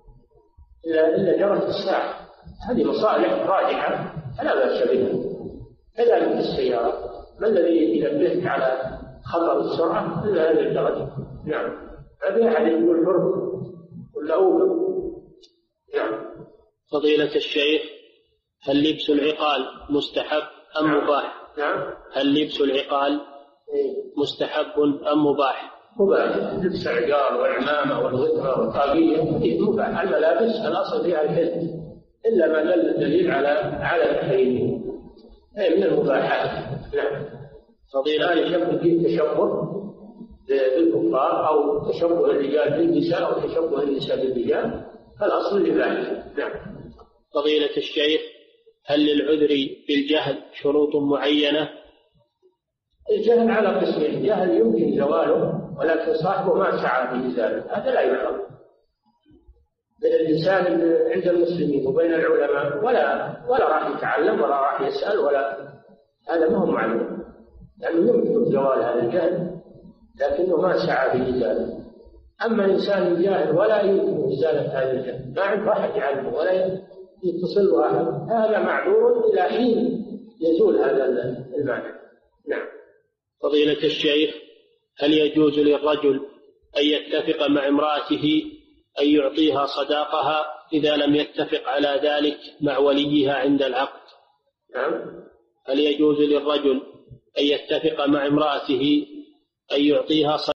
إلا إلا جرس الساعة. هذه مصالح راجحة فلا بأس بها. كذلك في السيارة، ما الذي ينبهك على خطر السرعة إلا هذا الجرس؟ نعم. هذا أحد يقول حر ولا أوقف. نعم. فضيلة الشيخ، هل لبس العقال مستحب أم نعم. مباح؟ نعم. هل لبس العقال مستحب أم مباح؟ مباح. لبس العقال والعمامة والغترة والطاقية مباح. الملابس الأصل فيها الحل إلا ما دل الدليل على على التحريم، هي من المباحات. نعم. فضيلة الشيخ فيه تشبه بالكفار أو تشبه الرجال بالنساء أو تشبه النساء بالرجال، فالأصل لذلك. نعم. فضيلة الشيخ، هل للعذر بالجهل شروط معينة؟ الجهل على قسمين، جهل يمكن زواله ولكن صاحبه ما سعى في ذلك، هذا لا يعلم. بين الإنسان عند المسلمين وبين العلماء ولا ولا راح يتعلم ولا راح يسأل ولا، هذا ما هو معلوم، لأنه يمكن زوال هذا الجهل لكنه ما سعى في ذلك. أما الإنسان الجاهل ولا يمكن إزالة هذا الجهل، ما عنده أحد يعلمه ولا يتصل له أحد، هذا معذور إلى حين يزول هذا المانع. نعم. فضيلة الشيخ، هل يجوز للرجل أن يتفق مع امرأته أن يعطيها صداقها إذا لم يتفق على ذلك مع وليها عند العقد؟ نعم. هل يجوز للرجل أن يتفق مع امرأته أن يعطيها